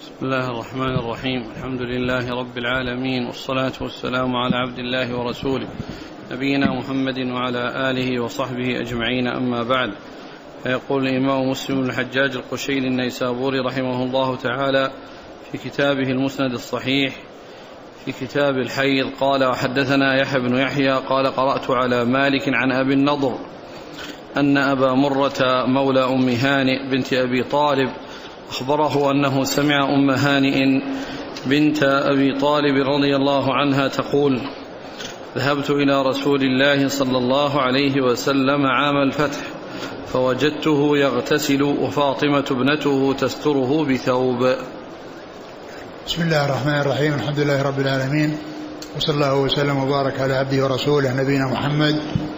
بسم الله الرحمن الرحيم. الحمد لله رب العالمين، والصلاة والسلام على عبد الله ورسوله نبينا محمد وعلى آله وصحبه أجمعين، أما بعد. فيقول الإمام مسلم بن الحجاج القشيري النيسابوري رحمه الله تعالى في كتابه المسند الصحيح في كتاب الحيض قال: وحدثنا يحيى بن يحيى قال: قرأت على مالك عن أبي النضر أن أبا مرة مولى أم هانئ بنت أبي طالب أخبره أنه سمع أم هانئ بنت أبي طالب رضي الله عنها تقول: ذهبت إلى رسول الله صلى الله عليه وسلم عام الفتح فوجدته يغتسل وفاطمة ابنته تستره بثوب. بسم الله الرحمن الرحيم. الحمد لله رب العالمين، وصلى الله وسلم وبارك على عبده ورسوله نبينا محمد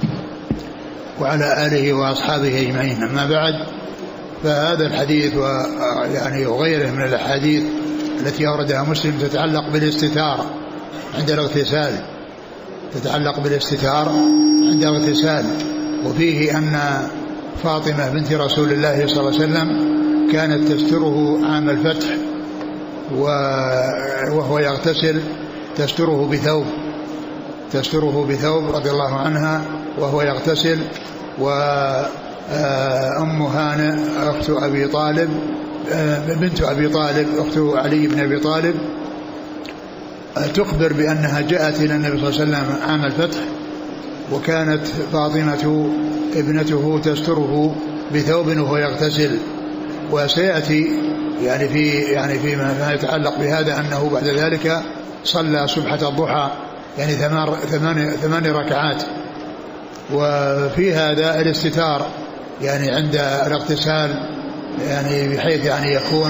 وعلى آله وأصحابه أجمعين، أما بعد. فهذا الحديث وغيره من الأحاديث التي أوردها مسلم تتعلق بالاستتار عند الاغتسال، عند الاغتسال. وفيه أن فاطمة بنت رسول الله صلى الله عليه وسلم كانت تستره عام الفتح وهو يغتسل تستره بثوب رضي الله عنها وهو يغتسل. وأم هانئ أخت أبي طالب بنت أبي طالب أخت علي بن أبي طالب تخبر بأنها جاءت إلى النبي صلى الله عليه وسلم عام الفتح، وكانت فاطمة ابنته تستره بثوب وهو يغتسل. وسيأتي فيما يتعلق بهذا أنه بعد ذلك صلى سبحة الضحى 8 ركعات. وفي هذا الاستتار عند الاغتسال بحيث يكون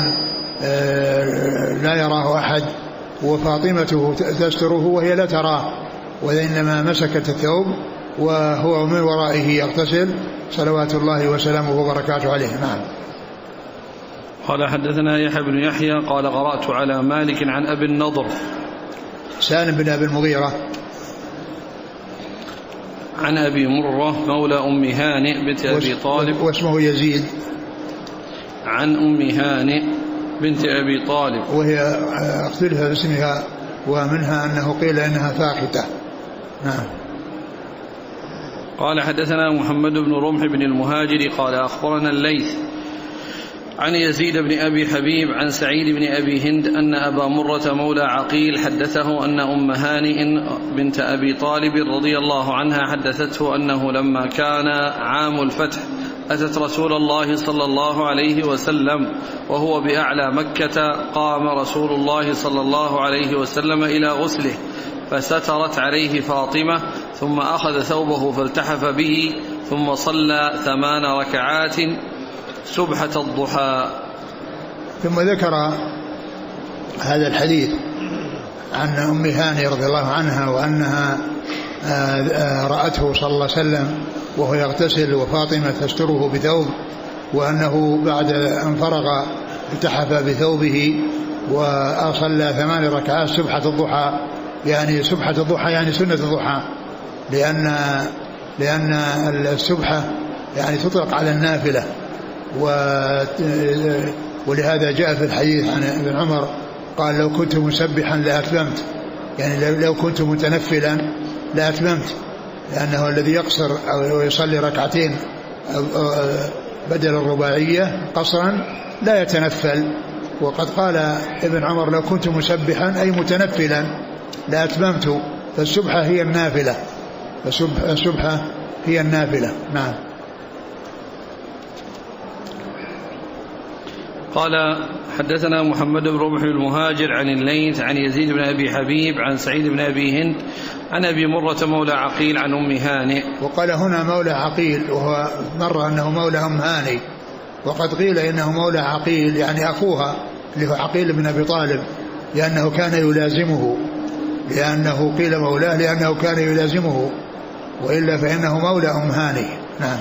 لا يراه أحد، وفاطمته تستره وهي لا تراه، وإنما مسكت الثوب وهو من ورائه يغتسل صلوات الله وسلامه وبركاته عليه. نعم. قال: حدثنا يحيى بن يحيى قال: قرأت على مالك عن أبي النضر سالم بن أبي المغيرة عن أبي مرة مولى أم هانئ بنت أبي طالب واسمه يزيد، عن أم هانئ بنت أبي طالب وهي اختلف باسمها، ومنها أنه قيل إنها فاختة. نعم. قال: حدثنا محمد بن رمح بن المهاجر قال: أخبرنا الليث عن يزيد بن أبي حبيب عن سعيد بن أبي هند أن أبا مرة مولى عقيل حدثه أن أم هانئ بنت أبي طالب رضي الله عنها حدثته أنه لما كان عام الفتح أتت رسول الله صلى الله عليه وسلم وهو بأعلى مكة، قام رسول الله صلى الله عليه وسلم إلى غسله فسترت عليه فاطمة، ثم أخذ ثوبه فالتحف به، ثم صلى 8 ركعات سبحة الضحى. ثم ذكر هذا الحديث عن أم هانئ رضي الله عنها وأنها رأته صلى الله عليه وسلم وهو يغتسل وفاطمة تستره بثوب، وأنه بعد أن فرغ التحف بثوبه وصلى 8 ركعات سبحة الضحى. سبحة الضحى سنة الضحى، لأن السبحة تطلق على النافلة. ولهذا جاء في الحديث عن ابن عمر قال: لو كنت مسبحا لأتممت، لو كنت متنفلا لأتممت، لأنه الذي يقصر أو يصلي ركعتين بدل الرباعية قصرا لا يتنفل. وقد قال ابن عمر: لو كنت مسبحا أي متنفلا لأتممت. فالسبحة هي النافلة، نعم. قال: حدثنا محمد بن رمح المهاجر عن الليث عن يزيد بن أبي حبيب عن سعيد بن أبي هند عن أبي مرة مولى عقيل عن أم هانئ. وقال هنا مولى عقيل، وهو مر أنه مولى أم هانئ، وقد قيل إنه مولى عقيل أخوها اللي هو عقيل بن أبي طالب، لأنه كان يلازمه، لأنه قيل مولاه لأنه كان يلازمه، وإلا فإنه مولى أم هانئ. نعم.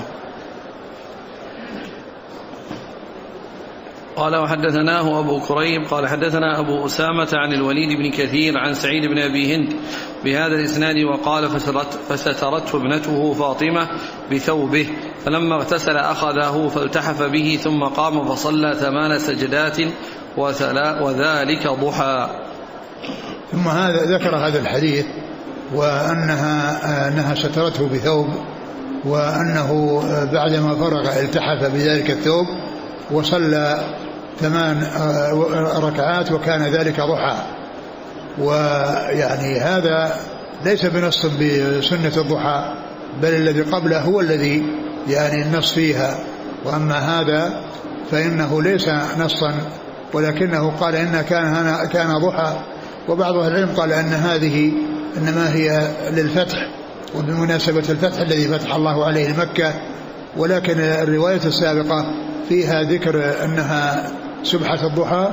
قال: وحدثناه أبو كريب قال: حدثنا أبو أسامة عن الوليد بن كثير عن سعيد بن أبي هند بهذا الإسناد، وقال: فسترته ابنته فاطمة بثوبه، فلما اغتسل أخذه فالتحف به، ثم قام فصلى 8 سجدات وذلك ضحى. ثم ذكر هذا الحديث وأنها سترته بثوب، وأنه بعدما فرغ التحف بذلك الثوب وصلى 8 ركعات وكان ذلك ضحى. ويعني هذا ليس بنص بسنة الضحى، بل الذي قبله هو الذي يعني النص فيها، وأما هذا فإنه ليس نصا، ولكنه قال إن كان ضحى. وبعض أهل العلم قال أن هذه إنما هي للفتح وبمناسبة الفتح الذي فتح الله عليه مكة، ولكن الرواية السابقة فيها ذكر أنها سبحة الضحى،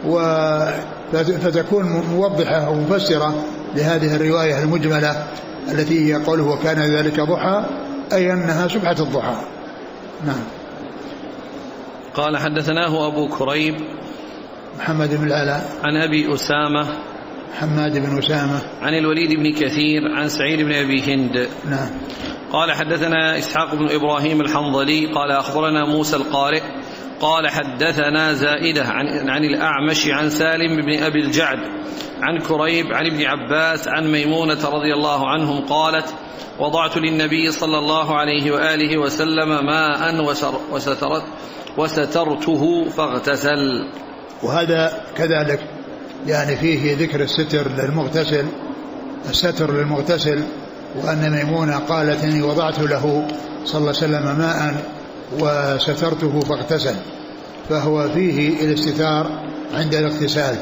فتكون موضحة ومفسرة لهذه الرواية المجملة التي هي قوله وكان ذلك ضحى، أي أنها سبحة الضحى. نعم. قال حدثناه أبو كريب محمد بن العلاء عن أبي أسامة حماد بن أسامة عن الوليد بن كثير عن سعيد بن أبي هند. نعم. قال حدثنا إسحاق بن إبراهيم الحنظلي قال أخبرنا موسى القارئ قال حدثنا زائدة عن الأعمش عن سالم بن أبي الجعد عن كريب عن ابن عباس عن ميمونة رضي الله عنهم قالت وضعت للنبي صلى الله عليه وآله وسلم ماء وسترته فاغتسل. وهذا كذلك يعني فيه ذكر الستر للمغتسل، وأن ميمونة قالت إني وضعت له صلى الله عليه وسلم ماء وسترته فاغتسل، فهو فيه الاستتار عند الاغتسال.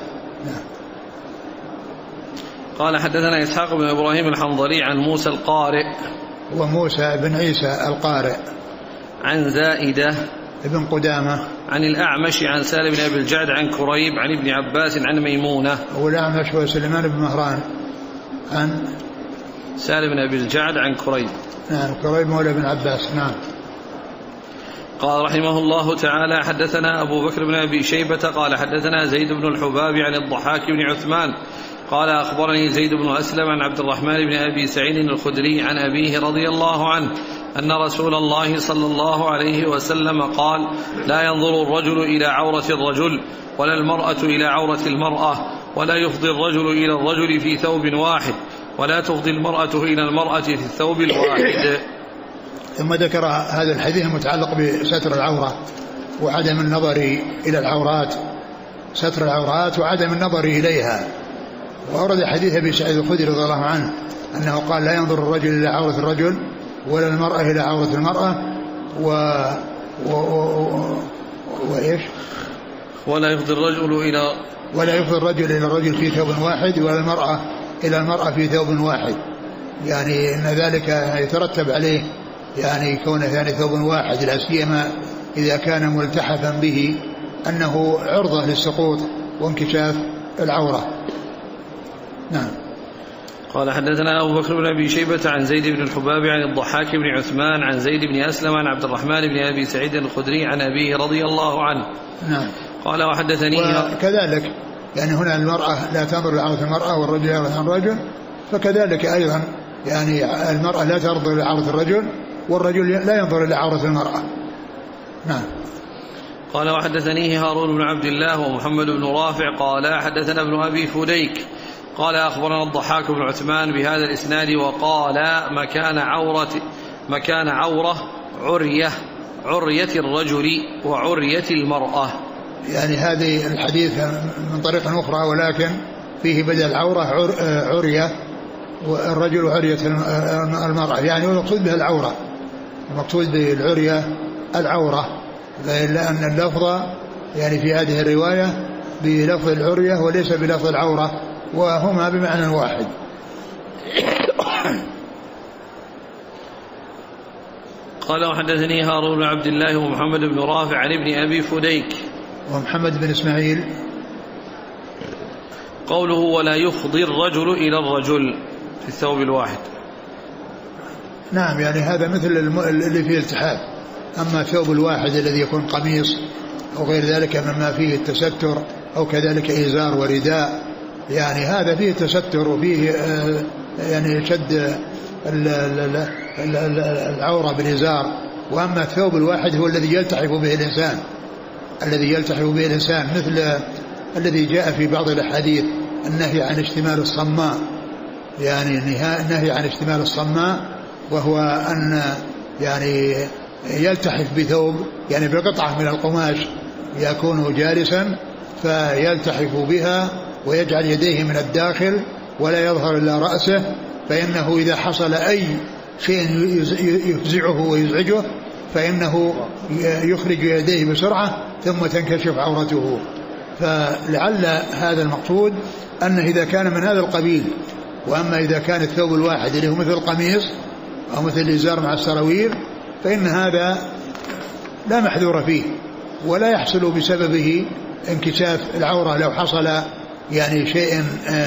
قال حدثنا إسحاق بن إبراهيم الحنظلي عن موسى القارئ وموسى بن عيسى القارئ عن زائدة ابن قدامة عن الأعمش عن سالم بن أبي الجعد عن كريب عن ابن عباس عن ميمونة. والأعمش هو سليمان بن مهران عن سالم بن أبي الجعد عن كريب. نعم. كريب مولى بن عباس. نعم. قال رحمه الله تعالى حدثنا أبو بكر بن أبي شيبة قال حدثنا زيد بن الحباب عن الضحاك بن عثمان قال أخبرني زيد بن أسلم عن عبد الرحمن بن أبي سعيد الخدري عن أبيه رضي الله عنه أن رسول الله صلى الله عليه وسلم قال لا ينظر الرجل إلى عورة الرجل ولا المرأة إلى عورة المرأة ولا يفضي الرجل إلى الرجل في ثوب واحد ولا تفضي المرأة إلى المرأة في الثوب الواحد. ثم ذكر هذا الحديث المتعلق بستر العورة وعدم النظر إلى العورات، ستر العورات وعدم النظر إليها. وأورد حديث أبي سعيد الخدري رضي الله عنه أنه قال لا ينظر الرجل إلى عورة الرجل ولا المرأة إلى عورة المرأة وإيش ولا يفضي الرجل إلى الرجل في ثوب واحد ولا المرأة إلى المرأة في ثوب واحد، يعني أن ذلك يترتب عليه يعني كونه ثاني ثوب واحد، لا سيما إذا كان ملتحفا به أنه عرضة للسقوط وانكشاف العورة. نعم. قال حدثنا أبو بكر بن أبي شيبة عن زيد بن الحباب عن الضحاك بن عثمان عن زيد بن أسلم عن عبد الرحمن بن أبي سعيد الخدري عن أبيه رضي الله عنه. نعم. قال وحدثني وكذلك يعني هنا المرأة لا تنظر لعورة المرأة والرجل ينظر الرجل، فكذلك أيضا يعني المرأة لا تنظر لعورة الرجل والرجل لا ينظر لعورة المرأة. نعم. قال وحدثنيه هارون بن عبد الله ومحمد بن رافع قال حدثنا ابن أبي فديك قال أخبرنا الضحاك بن عثمان بهذا الإسناد وقال مكان عورة عرية الرجل وعرية المرأة. يعني هذه الحديث من طريق أخرى ولكن فيه بدل العورة عرية والرجل عرية المرأة، يعني المقصود بها العورة، المقصود بالعرية العورة، لأن اللفظ يعني في هذه الرواية بلفظ العرية وليس بلفظ العورة، وهما بمعنى واحد. قال وحدثني هارون بن عبد الله ومحمد بن رافع عن ابن أبي فديك ومحمد بن إسماعيل. قوله ولا يفضي الرجل إلى الرجل في الثوب الواحد. نعم، يعني هذا مثل اللي فيه التحاف. أما الثوب الواحد الذي يكون قميص أو غير ذلك مما فيه التستر أو كذلك إزار ورداء، يعني هذا فيه تستر وفيه يعني شد العورة بالإزار. وأما الثوب الواحد هو الذي يلتحف به الإنسان، مثل الذي جاء في بعض الأحاديث النهي عن اشتمال الصماء، يعني النهي عن اشتمال الصماء، وهو أن يعني يلتحف بثوب يعني بقطعة من القماش يكون جالسا فيلتحف بها ويجعل يديه من الداخل ولا يظهر إلا رأسه، فإنه إذا حصل أي شيء يفزعه ويزعجه فإنه يخرج يديه بسرعة ثم تنكشف عورته. فلعل هذا المقصود أنه إذا كان من هذا القبيل. وأما إذا كان الثوب الواحد اللي هو مثل القميص أو مثل الإزار مع السراويل فإن هذا لا محذور فيه ولا يحصل بسببه انكشاف العورة لو حصل يعني شيء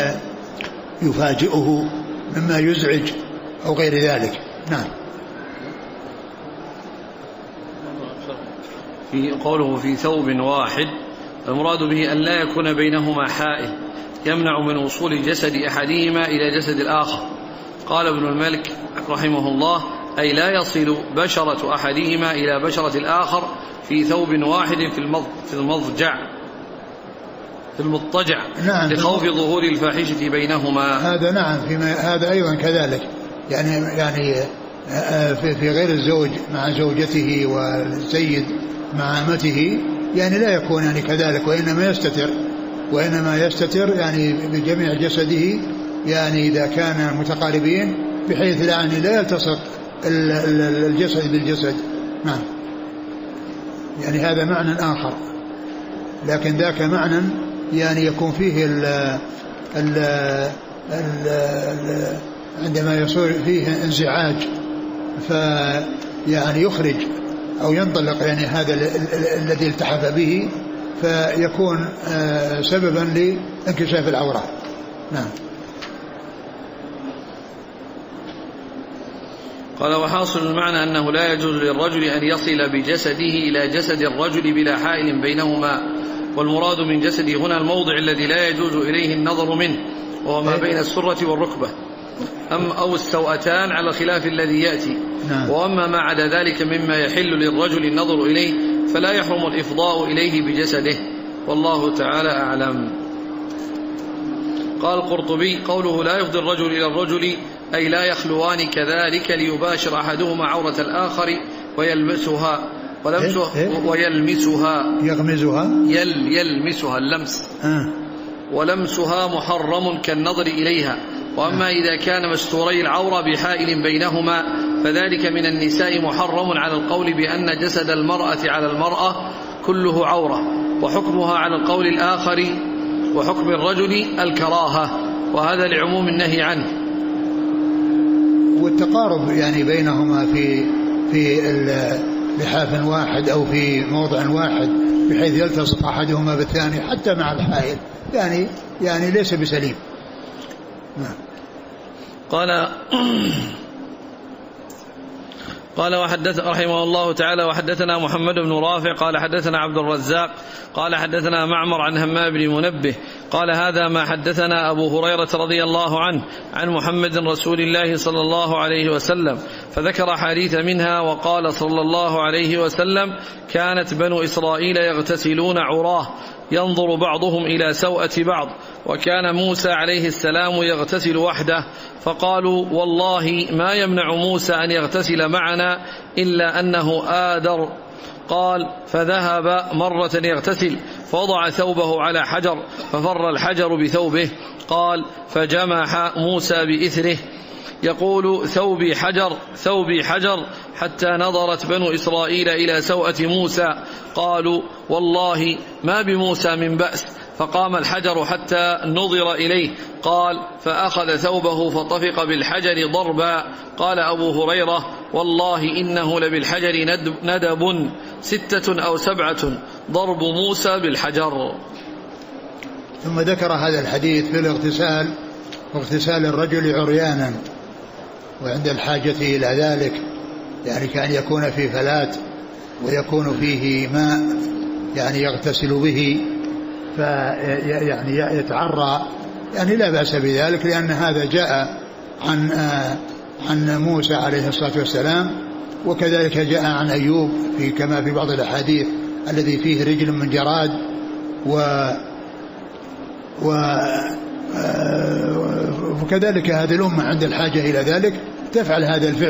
يفاجئه مما يزعج أو غير ذلك. نعم. في قوله في ثوب واحد المراد به أن لا يكون بينهما حائل يمنع من وصول جسد أحدهما إلى جسد الآخر. قال ابن الملك رحمه الله أي لا يصل بشرة أحدهما إلى بشرة الآخر في ثوب واحد في المضطجع نعم لخوف ظهور الفاحشة بينهما. هذا نعم هذا أيضا كذلك يعني في غير الزوج مع زوجته والسيد مع أمته يعني لا يكون يعني كذلك، وإنما يستتر يعني بجميع جسده يعني إذا كان متقاربين بحيث يعني لا يلتصق الجسد بالجسد. نعم. يعني هذا معنى آخر، لكن ذاك معنى يعني يكون فيه عندما يصير فيه انزعاج فيعني يخرج أو ينطلق يعني هذا الذي التحف به فيكون سببا لانكشاف العورة. نعم. قال وحاصل المعنى أنه لا يجوز للرجل أن يصل بجسده إلى جسد الرجل بلا حائل بينهما، والمراد من جسده هنا الموضع الذي لا يجوز إليه النظر منه وهو ما بين السرة والركبة أو السوأتان على خلاف الذي يأتي. نعم. وأما ما عدا ذلك مما يحل للرجل النظر إليه فلا يحرم الإفضاء إليه بجسده، والله تعالى أعلم. قال القرطبي قوله لا يفضي الرجل إلى الرجل أي لا يخلوان كذلك ليباشر أحدهما عورة الآخر ويلمسها يلمسها اللمس ولمسها محرم كالنظر إليها. وأما إذا كان مستوري العورة بحائل بينهما فذلك من النساء محرم على القول بأن جسد المرأة على المرأة كله عورة، وحكمها على القول الآخر وحكم الرجل الكراهة، وهذا لعموم النهي عنه. والتقارب يعني بينهما في لحاف واحد أو في موضع واحد بحيث يلتصق أحدهما بالثاني حتى مع الحائل يعني ليس بسليم. قال وحدث رحمه الله تعالى وحدثنا محمد بن رافع قال حدثنا عبد الرزاق قال حدثنا معمر عن همام بن منبه قال هذا ما حدثنا أبو هريرة رضي الله عنه عن محمد رسول الله صلى الله عليه وسلم، فذكر حديث منها وقال صلى الله عليه وسلم كانت بنو إسرائيل يغتسلون عراه ينظر بعضهم إلى سوءة بعض، وكان موسى عليه السلام يغتسل وحده، فقالوا والله ما يمنع موسى أن يغتسل معنا إلا أنه آدر. قال فذهب مرة يغتسل فوضع ثوبه على حجر ففر الحجر بثوبه. قال فجمح موسى بإثره يقول ثوبي حجر ثوبي حجر حتى نظرت بنو إسرائيل إلى سوءة موسى قالوا والله ما بموسى من بأس، فقام الحجر حتى نظر إليه. قال فأخذ ثوبه فطفق بالحجر ضربا. قال أبو هريرة والله إنه لبالحجر ندب 6 أو 7 ضرب موسى بالحجر. ثم ذكر هذا الحديث في الاغتسال واغتسال الرجل عريانا وعند الحاجة إلى ذلك، يعني كأن يكون في فلات ويكون فيه ماء يعني يغتسل به يعني يتعرى، يعني لا بأس بذلك، لأن هذا جاء عن موسى عليه الصلاة والسلام، وكذلك جاء عن أيوب كما في بعض الأحاديث الذي فيه رجل من جراد وكذلك هذه الأمة عند الحاجة إلى ذلك تفعل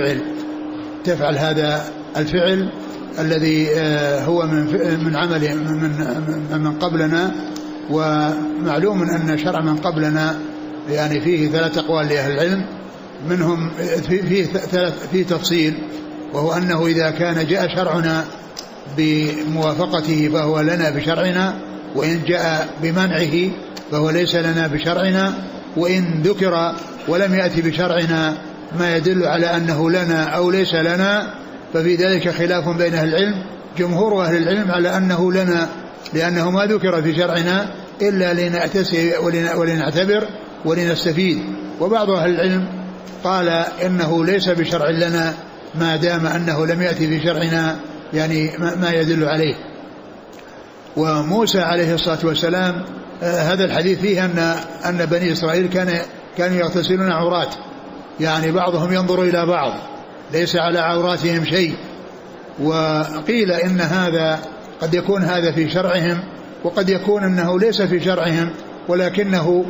هذا الفعل الذي هو من عمل من قبلنا. ومعلوم أن شرع من قبلنا يعني فيه 3 أقوال لأهل العلم، منهم فيه تفصيل، وهو أنه إذا كان جاء شرعنا بموافقته فهو لنا بشرعنا، وإن جاء بمنعه فهو ليس لنا بشرعنا، وإن ذكر ولم يأتي بشرعنا ما يدل على أنه لنا أو ليس لنا ففي ذلك خلاف بين أهل العلم. جمهور أهل العلم على أنه لنا، لأنه ما ذكر في شرعنا إلا لنأتسي ولنعتبر ولنستفيد. وبعض أهل العلم قال إنه ليس بشرع لنا ما دام أنه لم يأتي في شرعنا يعني ما يدل عليه. وموسى عليه الصلاة والسلام هذا الحديث فيه أن بني إسرائيل كانوا يغتسلون عورات، يعني بعضهم ينظر إلى بعض ليس على عوراتهم شيء. وقيل إن هذا قد يكون هذا في شرعهم، وقد يكون أنه ليس في شرعهم ولكنه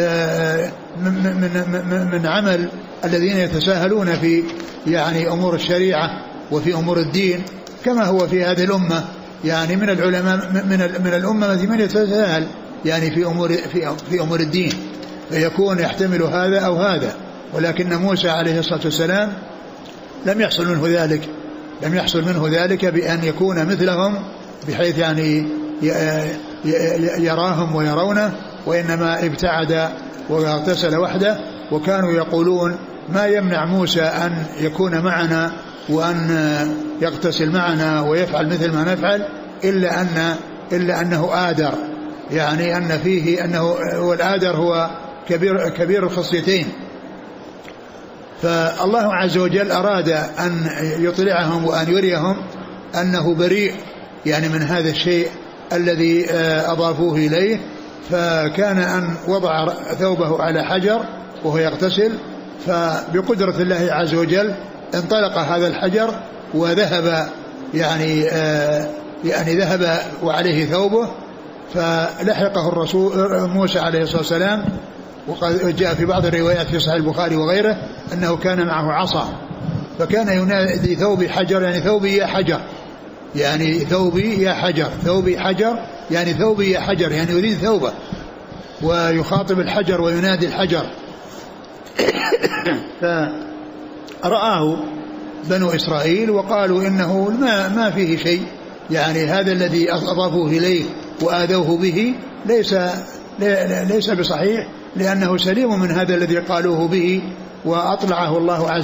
من عمل الذين يتساهلون في يعني أمور الشريعة وفي أمور الدين، كما هو في هذه الأمة يعني من العلماء من الأمة من يتساهل يعني في أمور الدين، فيكون يحتمل هذا أو هذا. ولكن موسى عليه الصلاة والسلام لم يحصل منه ذلك بأن يكون مثلهم بحيث يعني يراهم ويرونه، وإنما ابتعد واغتسل وحده. وكانوا يقولون ما يمنع موسى أن يكون معنا وأن يغتسل معنا ويفعل مثل ما نفعل إلا أنه آدر، يعني أن فيه أنه والآدر هو كبير الخصيتين. فالله عز وجل أراد أن يطلعهم وأن يريهم أنه بريء يعني من هذا الشيء الذي أضافوه إليه. فكان أن وضع ثوبه على حجر وهو يغتسل، فبقدرة الله عز وجل انطلق هذا الحجر وذهب يعني ذهب وعليه ثوبه، فلحقه الرسول موسى عليه الصلاة والسلام. وقد جاء في بعض الروايات في صحيح البخاري وغيره أنه كان معه عصا، فكان ينادي ثوبي حجر يعني ثوبي يا حجر، يعني ثوبي يا حجر، ثوبي حجر يعني ثوبي يا حجر، يعني يريد ثوبه ويخاطب الحجر وينادي الحجر. فرآه بنو إسرائيل وقالوا إنه ما فيه شيء، يعني هذا الذي أضافوه إليه وآذوه به ليس بصحيح، لأنه سليم من هذا الذي قالوه به. وأطلعهم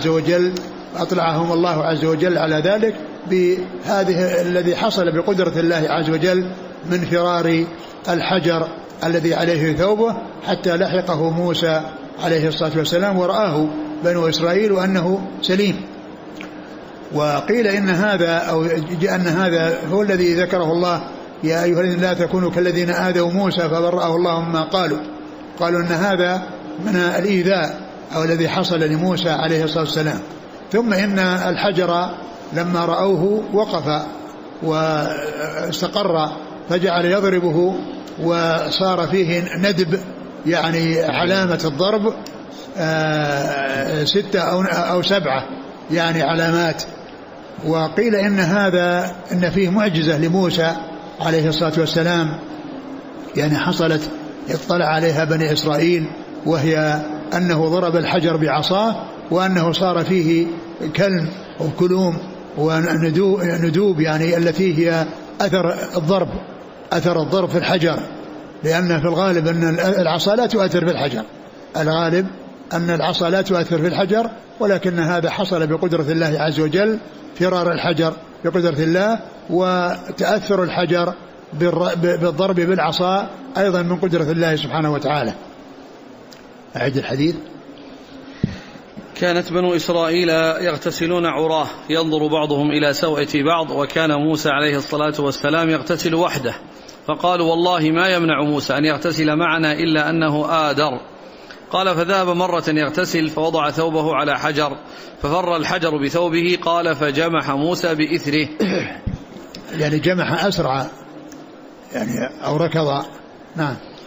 الله عز وجل على ذلك بهذه الذي حصل بقدرة الله عز وجل من فرار الحجر الذي عليه ثوبه حتى لحقه موسى عليه الصلاة والسلام ورآه بنو إسرائيل أنه سليم. وقيل إن هذا هو الذي ذكره الله يا أيها الذين لا تكونوا كالذين آذوا موسى فبرأه الله مما قالوا إن هذا من الإيذاء أو الذي حصل لموسى عليه الصلاة والسلام. ثم إن الحجر لما رأوه وقف واستقر فجعل يضربه وصار فيه ندب، يعني علامة الضرب 6 أو 7 يعني علامات. وقيل إن فيه معجزة لموسى عليه الصلاة والسلام يعني حصلت اطلع عليها بني إسرائيل، وهي أنه ضرب الحجر بعصاه وأنه صار فيه كلم وكلوم وندوب يعني التي هي أثر الضرب في الحجر، لأن في الغالب أن العصا لا تؤثر في الحجر، الغالب أن العصا لا تؤثر في الحجر، ولكن هذا حصل بقدرة الله عز وجل، فرار الحجر بقدرة الله، وتأثر الحجر بالضرب بالعصا أيضا من قدرة الله سبحانه وتعالى. أعد الحديث. كانت بنو إسرائيل يغتسلون عراه ينظر بعضهم إلى سوءة بعض، وكان موسى عليه الصلاة والسلام يغتسل وحده، فقالوا والله ما يمنع موسى أن يغتسل معنا إلا أنه آدر. قال فذهب مرة يغتسل فوضع ثوبه على حجر ففر الحجر بثوبه، قال فجمح موسى بإثره، يعني جمح أسرع يعني أو ركض. نعم.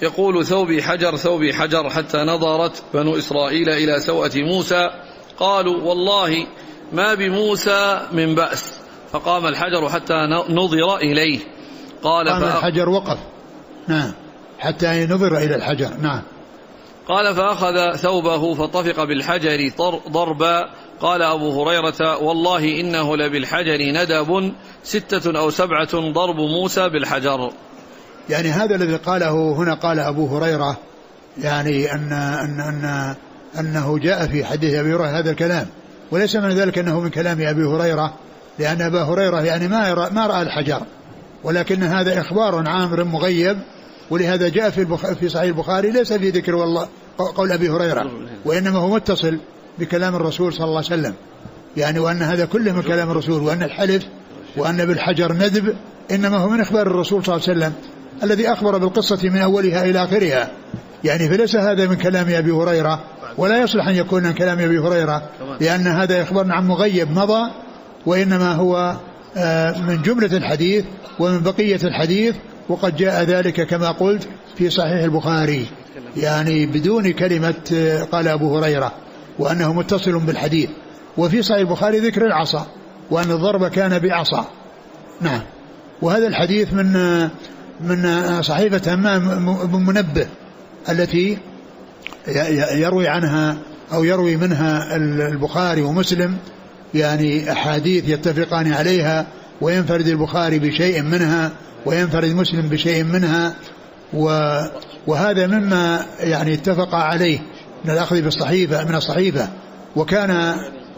يقول ثوبي حجر ثوبي حجر حتى نظرت بنو إسرائيل إلى سوءة موسى قالوا والله ما بموسى من بأس فقام الحجر حتى نظر إليه. قام الحجر وقف، نعم، حتى نظر إلى الحجر، نعم. قال فأخذ ثوبه فطفق بالحجر ضربا. قال أبو هريرة والله إنه لبالحجر ندب 6 أو 7 ضرب موسى بالحجر. يعني هذا الذي قاله هنا قال أبو هريرة، يعني أنه جاء في حديث أبي هريرة هذا الكلام، وليس من ذلك أنه من كلام أبي هريرة، لأن أبا هريرة يعني ما رأى الحجر، ولكن هذا إخبار عام مغيب، ولهذا جاء في صحيح البخاري ليس في ذكر والله قول أبي هريرة، وإنما هو متصل بكلام الرسول صلى الله عليه وسلم، يعني وأن هذا كله من كلام الرسول، وأن الحلف وأن بالحجر ندب إنما هو من إخبار الرسول صلى الله عليه وسلم الذي أخبر بالقصة من أولها إلى آخرها، يعني فليس هذا من كلام أبي هريرة، ولا يصلح أن يكون من كلام أبي هريرة، لأن هذا إخبار عن مغيب مضى، وإنما هو من جملة الحديث ومن بقية الحديث، وقد جاء ذلك كما قلت في صحيح البخاري، يعني بدون كلمة قال أبو هريرة، وأنه متصل بالحديث. وفي صحيح البخاري ذكر العصا، وأن الضرب كان بعصا، نعم. وهذا الحديث من صحيفة همام بن منبه التي يروي عنها أو يروي منها البخاري ومسلم، يعني أحاديث يتفقان عليها، وينفرد البخاري بشيء منها وينفرد مسلم بشيء منها، وهذا مما يعني اتفق عليه من الأخذ بالصحيفة من الصحيفة. وكان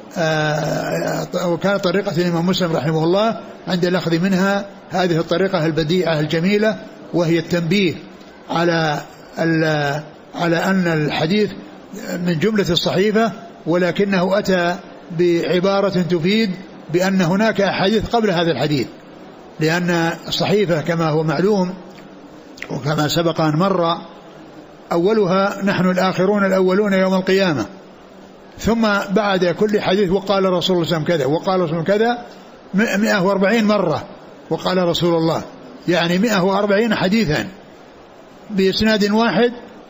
طريقة الإمام مسلم رحمه الله عند الأخذ منها هذه الطريقة البديعة الجميلة، وهي التنبيه على أن الحديث من جملة الصحيفة، ولكنه أتى بعبارة تفيد بأن هناك أحاديث قبل هذا الحديث، لأن الصحيفة كما هو معلوم وكما سبق أن مر أولها نحن الآخرون الأولون يوم القيامة، ثم بعد كل حديث وقال رسول الله صلى الله عليه وسلم كذا وقال رسول الله كذا 140 مرة وقال رسول الله، يعني 140 حديثا بإسناد واحد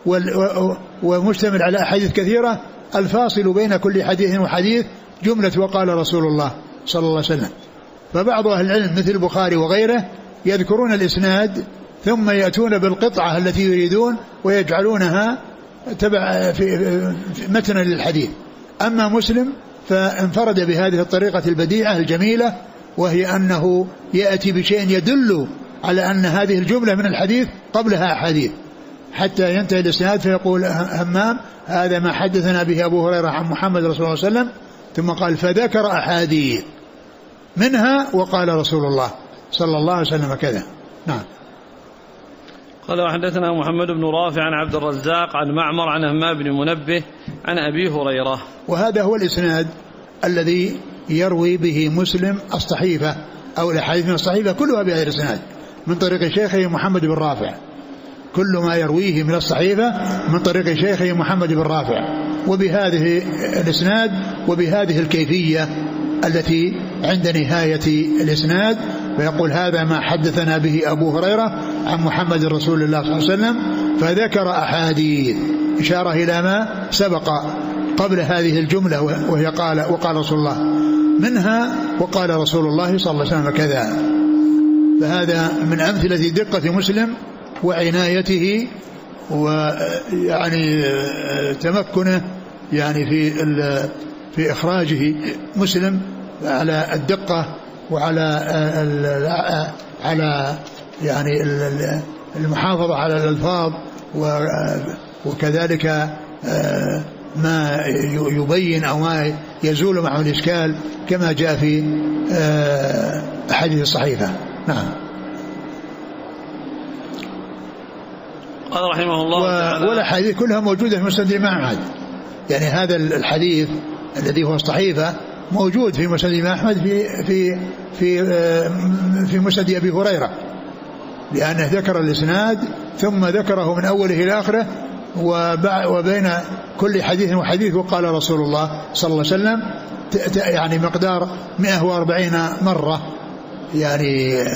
ومشتمل على أحاديث كثيرة، الفاصل بين كل حديث وحديث جملة وقال رسول الله صلى الله عليه وسلم. فبعض أهل العلم مثل البخاري وغيره يذكرون الإسناد ثم يأتون بالقطعة التي يريدون ويجعلونها تبع في متن للحديث. أما مسلم فانفرد بهذه الطريقة البديعة الجميلة، وهي أنه يأتي بشيء يدل على أن هذه الجملة من الحديث قبلها أحاديث، حتى ينتهي الإسناد فيقول همام هذا ما حدثنا به أبو هريرة عن محمد رسول الله صلى الله عليه وسلم، ثم قال فذكر أحاديث منها وقال رسول الله صلى الله عليه وسلم كذا. نعم. قال وحدثنا محمد بن رافع عن عبد الرزاق عن معمر عن همام بن منبه عن أبي هريرة. وهذا هو الإسناد الذي يروي به مسلم الصحيفة أو الأحاديث من الصحيفة كلها بهذا الإسناد من طريق شيخه محمد بن رافع، كل ما يرويه من الصحيفة من طريق شيخه محمد بن رافع، وبهذه الإسناد وبهذه الكيفية التي عند نهاية الإسناد، فيقول هذا ما حدثنا به أبو هريرة عن محمد رسول الله صلى الله عليه وسلم، فذكر أحاديث إشارة إلى ما سبق قبل هذه الجملة وهي وقال رسول الله، منها وقال رسول الله صلى الله عليه وسلم كذا. فهذا من أمثلة دقة مسلم وعنايته ويعني تمكنه يعني في إخراجه مسلم على الدقة وعلى على يعني المحافظة على الألفاظ، وكذلك ما يبين أو ما يزول معه الإشكال كما جاء في حديث الصحيفة. نعم. قال رحمه الله والأحاديث كلها موجودة في مسند الإمام أحمد، يعني هذا الحديث الذي هو الصحيفة موجود في مسند الإمام أحمد في مسند أبي هريرة، لأنه ذكر الإسناد ثم ذكره من أوله إلى آخره، وبين كل حديث وحديث وقال رسول الله صلى الله عليه وسلم، يعني مقدار 140 مرة، يعني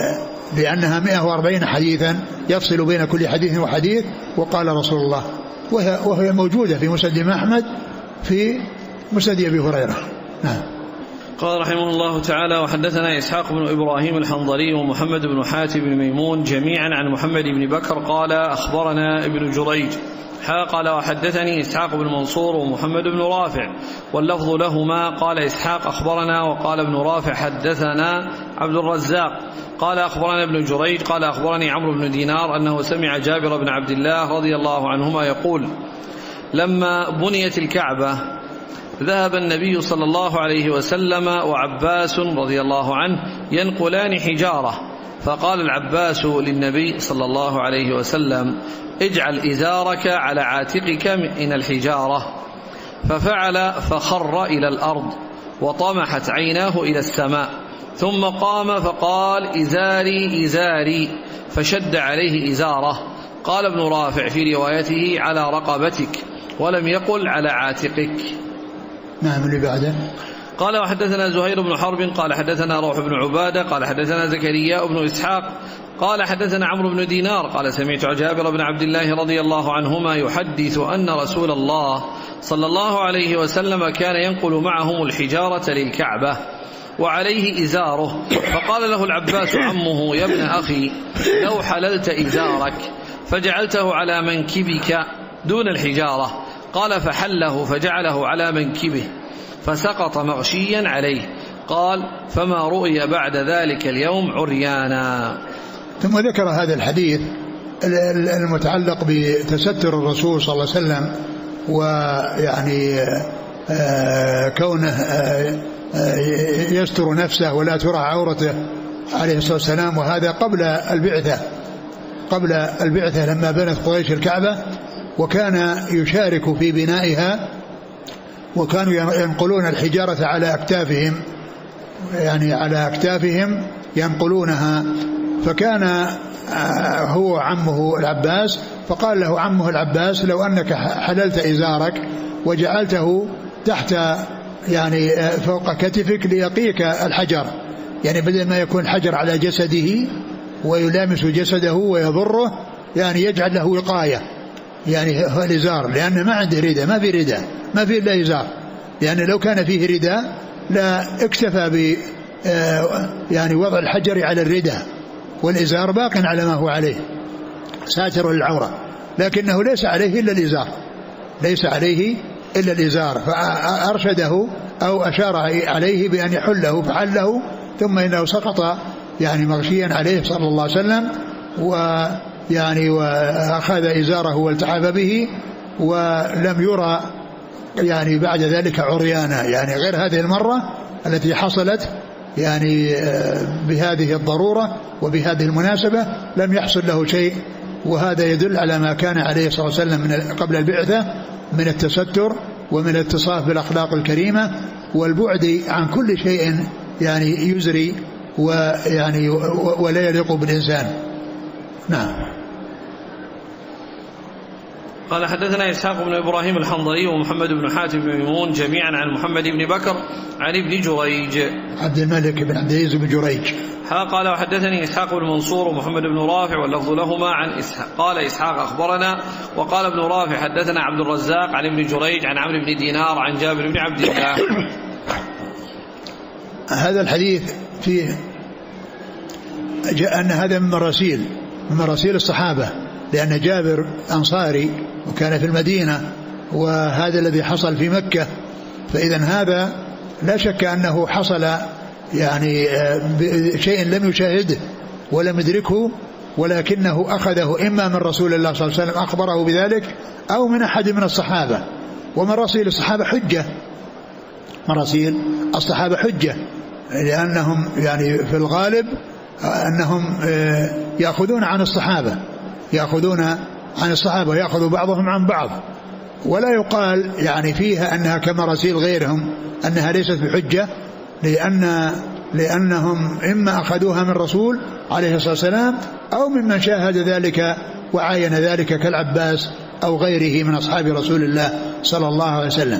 لأنها 140 حديثا يفصل بين كل حديث وحديث، وقال رسول الله، وهي موجودة في مسند أحمد في مسند أبي هريرة. نعم. قال رحمه الله تعالى: وحدثنا إسحاق بن إبراهيم الحنظلي ومحمد بن حاتم بن ميمون جميعا عن محمد بن بكر قال أخبرنا ابن جريج قال وحدثني إسحاق بن منصور ومحمد بن رافع واللفظ لهما. قال إسحاق أخبرنا، وقال ابن رافع حدثنا عبد الرزاق قال أخبرنا ابن جريج قال أخبرني عمرو بن دينار أنه سمع جابر بن عبد الله رضي الله عنهما يقول: لما بنيت الكعبة ذهب النبي صلى الله عليه وسلم وعباس رضي الله عنه ينقلان حجارة، فقال العباس للنبي صلى الله عليه وسلم: اجعل إزارك على عاتقك من الحجارة. ففعل فخر إلى الأرض وطمحت عيناه إلى السماء، ثم قام فقال: إزاري إزاري، فشد عليه إزاره. قال ابن رافع في روايته: على رقبتك، ولم يقل على عاتقك. نعم. اللي بعده قال وحدثنا زهير بن حرب قال حدثنا روح بن عبادة قال حدثنا زكريا بن إسحاق قال حدثنا عمرو بن دينار قال سمعت جابر بن عبد الله رضي الله عنهما يحدث أن رسول الله صلى الله عليه وسلم كان ينقل معهم الحجارة للكعبة وعليه إزاره، فقال له العباس عمه: يا ابن أخي، لو حللت إزارك فجعلته على منكبك دون الحجارة. قال فحله فجعله على منكبه فسقط مغشيا عليه. قال: فما رؤي بعد ذلك اليوم عريانا. ثم ذكر هذا الحديث المتعلق بتستر الرسول صلى الله عليه وسلم، ويعني كونه يستر نفسه ولا ترى عورته عليه الصلاة والسلام، وهذا قبل البعثة لما بنت قريش الكعبة، وكان يشارك في بنائها، وكانوا ينقلون الحجارة على أكتافهم، يعني على أكتافهم ينقلونها. فكان هو عمه العباس، فقال له عمه العباس: لو أنك حللت إزارك وجعلته تحت يعني فوق كتفك ليقيك الحجر، يعني بدل ما يكون الحجر على جسده ويلامس جسده ويضره، يعني يجعل له وقاية، يعني هو الإزار، لأن ما عنده رداء، ما في إلا إزار، لأن لو كان فيه رداء لا اكتفى ب يعني وضع الحجر على الرداء، والإزار باق على ما هو عليه ساتر للعورة، لكنه ليس عليه إلا الإزار، فأرشده أو أشار عليه بأن يحله، فحله، ثم إنه سقط يعني مغشيا عليه صلى الله عليه وسلم، ويعني وأخذ إزاره والتحف به، ولم يرى يعني بعد ذلك عريانا، يعني غير هذه المرة التي حصلت يعني بهذه الضرورة وبهذه المناسبة لم يحصل له شيء. وهذا يدل على ما كان عليه صلى الله عليه وسلم من قبل البعثة من التستر ومن الاتصاف بالأخلاق الكريمة والبعد عن كل شيء يعني يزري ويعني ولا يليق بالإنسان. نعم. قال حدثنا إسحاق بن إبراهيم الحنظلي ومحمد بن حاتم بن ميمون جميعا عن محمد بن بكر عن ابن جريج عبد الملك بن عبد العزيز بن جريج. قال وحدثني إسحاق بن منصور ومحمد بن رافع واللفظ لهما عن إسحاق. قال إسحاق أخبرنا، وقال ابن رافع حدثنا عبد الرزاق عن ابن جريج عن عمرو بن دينار عن جابر بن عبد الله. هذا الحديث فيه أن هذا من مراسيل الصحابة، لأن جابر أنصاري وكان في المدينة، وهذا الذي حصل في مكة، فإذا هذا لا شك أنه حصل يعني شيء لم يشاهده ولم يدركه، ولكنه أخذه إما من رسول الله صلى الله عليه وسلم أخبره بذلك أو من أحد من الصحابة. ومراسيل الصحابة حجة، لأنهم يعني في الغالب أنهم يأخذون عن الصحابة ويأخذ بعضهم عن بعض، ولا يقال يعني فيها أنها كمراسيل غيرهم أنها ليست بحجة، لأنهم إما أخذوها من رسول عليه الصلاة والسلام أو ممن شاهد ذلك وعاين ذلك كالعباس أو غيره من أصحاب رسول الله صلى الله عليه وسلم.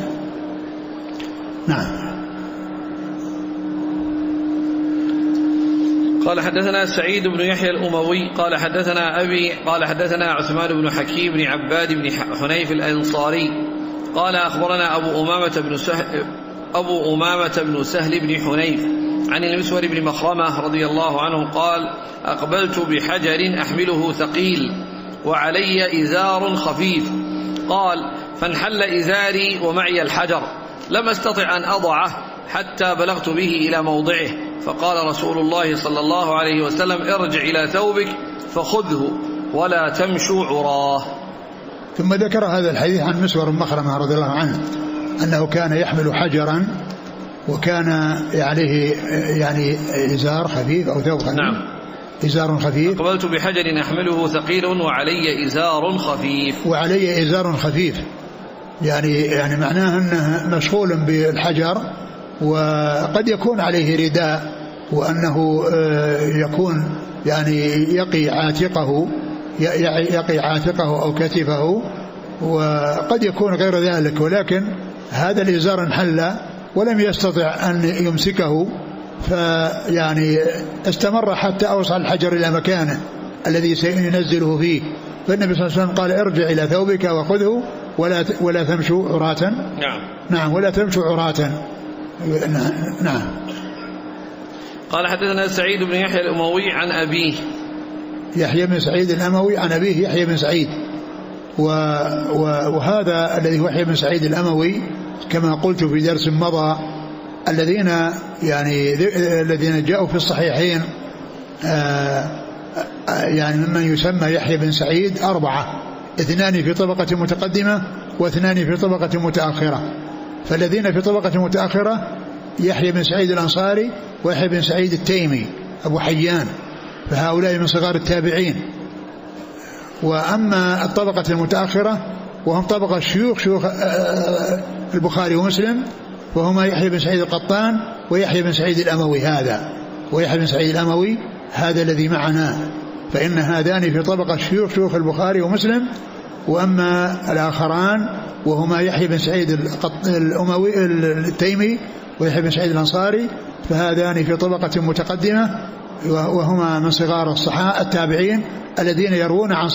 نعم. قال حدثنا سعيد بن يحيى الأموي قال حدثنا أبي قال حدثنا عثمان بن حكيم بن عباد بن حنيف الأنصاري قال أخبرنا أبو أمامة بن سهل بن حنيف عن المسور بن مخرمة رضي الله عنه قال أقبلت بحجر أحمله ثقيل وعلي إزار خفيف قال فانحل إزاري ومعي الحجر لم أستطع أن أضعه حتى بلغت به إلى موضعه فقال رسول الله صلى الله عليه وسلم ارجع إلى ثوبك فخذه ولا تمشوا عراه. ثم ذكر هذا الحديث عن مسور بن مخرمة رضي الله عنه أنه كان يحمل حجرا وكان عليه يعني إزار خفيف أو ثوب خفيف. نعم. إزار خفيف. قبلت بحجر أحمله ثقيل وعلي إزار خفيف. وعلي إزار خفيف يعني معناه أنه مشغول بالحجر وقد يكون عليه رداء وأنه يكون يعني يقي عاتقه أو كتفه وقد يكون غير ذلك ولكن هذا الإزار انحل ولم يستطع أن يمسكه فيعني استمر حتى أوصل الحجر إلى مكانه الذي سينزله فيه فالنبي صلى الله عليه وسلم قال ارجع إلى ثوبك وخذه ولا تمشوا عراة. نعم ولا تمشوا عراة. نعم. قال حدثنا سعيد بن يحيى الأموي عن أبيه يحيى بن سعيد الأموي عن أبيه يحيى بن سعيد وهذا الذي هو يحيى بن سعيد الأموي كما قلت في درس مضى الذين جاءوا في الصحيحين يعني ممن يسمى يحيى بن سعيد 4 2 في طبقة متقدمة و2 في طبقة متأخرة فالذين في طبقة متأخرة يحيى بن سعيد الأنصاري ويحيى بن سعيد التيمي أبو حيان فهؤلاء من صغار التابعين وأما الطبقة المتأخرة وهم طبقة شيوخ البخاري ومسلم وهما يحيى بن سعيد القطان ويحيى بن سعيد الأموي ويحيى بن سعيد الأموي هذا الذي معنا فإن هذان في طبقة شيوخ البخاري ومسلم وأما الآخران وهما يحيى بن سعيد الأموي التيمي ويحيى بن سعيد الأنصاري فهذان في طبقة متقدمة وهما من صغار التابعين الذين يروون عن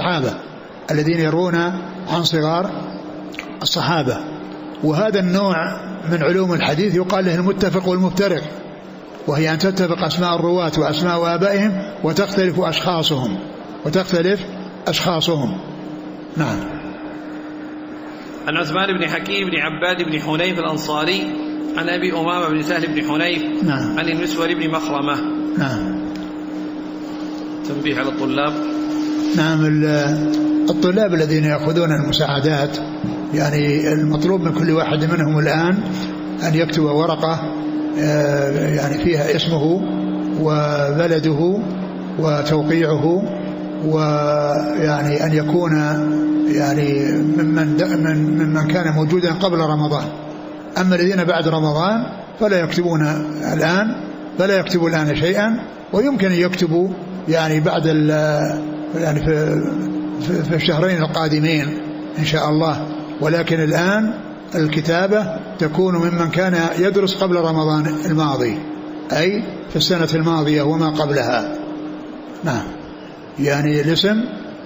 صغار الصحابة وهذا النوع من علوم الحديث يقال له المتفق والمفترق وهي أن تتفق أسماء الرواة وأسماء آبائهم وتختلف أشخاصهم. نعم. عن عثمان بن حكيم بن عباد بن حنيف الأنصاري عن أبي أمامة بن سهل بن حنيف. نعم. عن المسور بن مخرمة. نعم. تنبيه على الطلاب. نعم. الطلاب الذين يأخذون المساعدات يعني المطلوب من كل واحد منهم الآن أن يكتب ورقة يعني فيها اسمه وبلده وتوقيعه ويعني أن يكون يعني ممن كان موجودا قبل رمضان. أما الذين بعد رمضان فلا يكتبوا الآن شيئا ويمكن أن يكتبوا يعني بعد يعني في الشهرين القادمين إن شاء الله ولكن الآن الكتابة تكون ممن كان يدرس قبل رمضان الماضي أي في السنة الماضية وما قبلها. نعم. يعني الاسم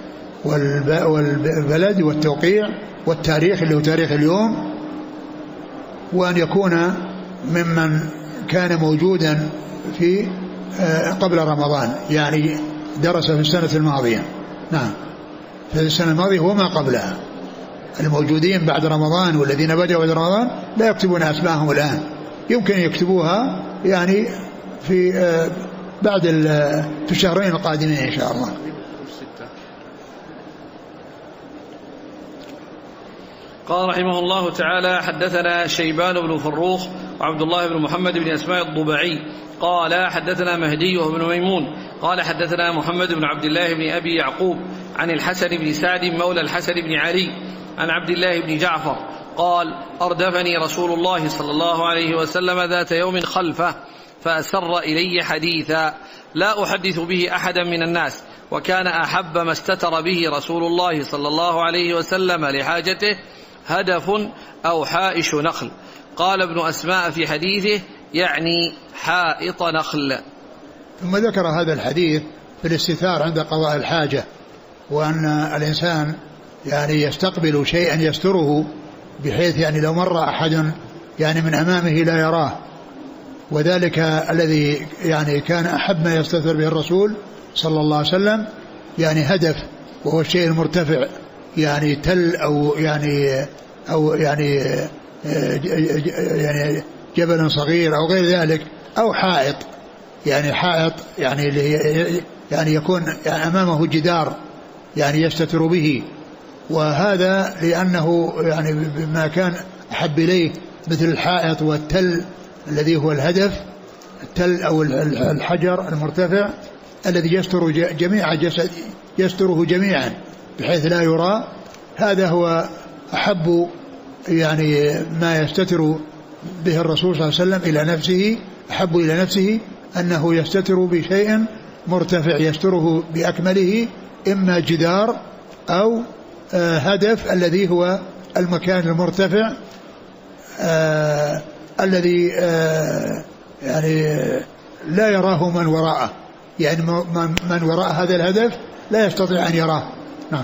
والبلد والتوقيع والتاريخ اللي هو تاريخ اليوم وأن يكون ممن كان موجودا في قبل رمضان يعني درس في السنة الماضية. نعم. في السنة الماضية وما قبلها. الموجودين بعد رمضان والذين بدأوا بعد رمضان لا يكتبون أسماءهم الآن يمكن يكتبوها يعني في بعد في الشهرين القادمين إن شاء الله. قال رحمه الله تعالى حدثنا شيبان بن فروخ وعبد الله بن محمد بن أسماء الضبعي قال حدثنا مهدي وابن ميمون قال حدثنا محمد بن عبد الله بن أبي يعقوب عن الحسن بن سعد مولى الحسن بن علي عن عبد الله بن جعفر قال أردفني رسول الله صلى الله عليه وسلم ذات يوم خلفه فأسر إلي حديثا لا أحدث به أحدا من الناس وكان أحب ما استتر به رسول الله صلى الله عليه وسلم لحاجته هدف أو حائش نخل. قال ابن أسماء في حديثه يعني حائط نخل. ثم ذكر هذا الحديث في الاستثار عند قضاء الحاجة، وأن الإنسان يعني يستقبل شيئا يستره بحيث يعني لو مر أحد يعني من أمامه لا يراه، وذلك الذي يعني كان أحب ما يستثر به الرسول صلى الله عليه وسلم يعني هدف، وهو الشيء المرتفع، يعني تل أو يعني جبل صغير أو غير ذلك، أو حائط، يعني حائط يعني يكون يعني أمامه جدار يعني يستتر به. وهذا لأنه يعني ما كان أحب إليه مثل الحائط والتل الذي هو الهدف، التل أو الحجر المرتفع الذي يستر جميع جسد، يستره جميعا بحيث لا يرى. هذا هو أحب يعني ما يستتر به الرسول صلى الله عليه وسلم إلى نفسه، أحب إلى نفسه أنه يستتر بشيء مرتفع يستره بأكمله، إما جدار أو هدف الذي هو المكان المرتفع الذي يعني لا يراه من وراءه، يعني من وراء هذا الهدف لا يستطيع أن يراه. نعم.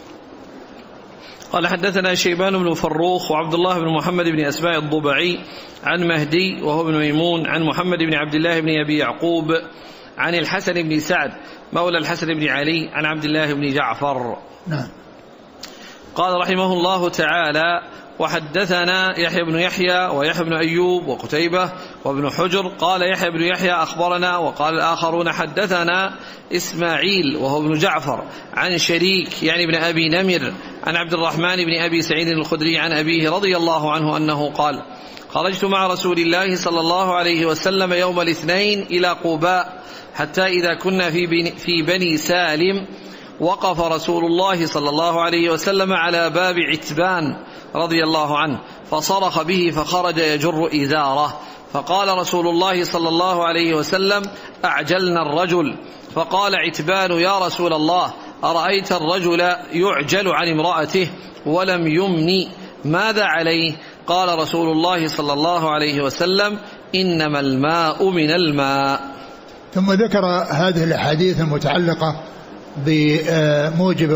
قال حدثنا شيبان بن فروخ وعبد الله بن محمد بن أسماء الضبعي عن مهدي وهو بن ميمون عن محمد بن عبد الله بن أبي يعقوب عن الحسن بن سعد مولى الحسن بن علي عن عبد الله بن جعفر. نعم. قال رحمه الله تعالى: وحدثنا يحيى بن يحيى ويحيى بن أيوب وقتيبة وابن حجر. قال يحيى بن يحيى أخبرنا، وقال الآخرون حدثنا إسماعيل وهو ابن جعفر عن شريك يعني ابن أبي نمر عن عبد الرحمن بن أبي سعيد الخدري عن أبيه رضي الله عنه أنه قال: خرجت مع رسول الله صلى الله عليه وسلم يوم الاثنين إلى قباء، حتى إذا كنا في بني سالم وقف رسول الله صلى الله عليه وسلم على باب عتبان رضي الله عنه، فصرخ به فخرج يجر إزاره، فقال رسول الله صلى الله عليه وسلم: أعجلنا الرجل. فقال عتبان: يا رسول الله، أرأيت الرجل يعجل عن امرأته ولم يمني، ماذا عليه؟ قال رسول الله صلى الله عليه وسلم: إنما الماء من الماء. ثم ذكر هذه الأحاديث المتعلقة بموجب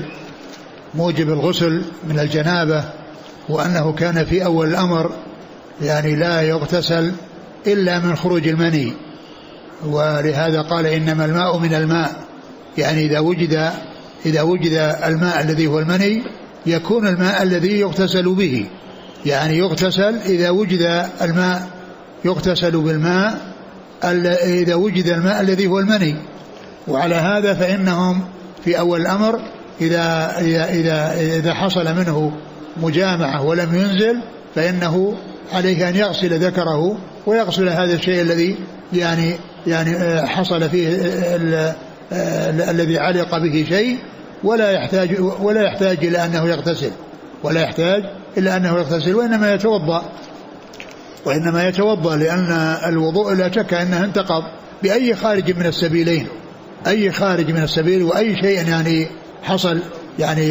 الغسل من الجنابة، وأنه كان في أول الأمر يعني لا يغتسل إلا من خروج المني، ولهذا قال: إنما الماء من الماء، يعني إذا وجد الماء الذي هو المني يكون الماء الذي يغتسل به، يعني يغتسل إذا وجد الماء، يغتسل بالماء إذا وجد الماء الذي هو المني. وعلى هذا فإنهم في أول الأمر إذا حصل منه مجامعة ولم ينزل فإنه عليه أن يغسل ذكره ويغسل هذا الشيء الذي يعني حصل فيه الذي علق به شيء، ولا يحتاج إلى أنه يغتسل، وإنما يتوضأ لأن الوضوء لا شك أنه انتقض بأي خارج من السبيلين، أي خارج من السبيل وأي شيء يعني حصل يعني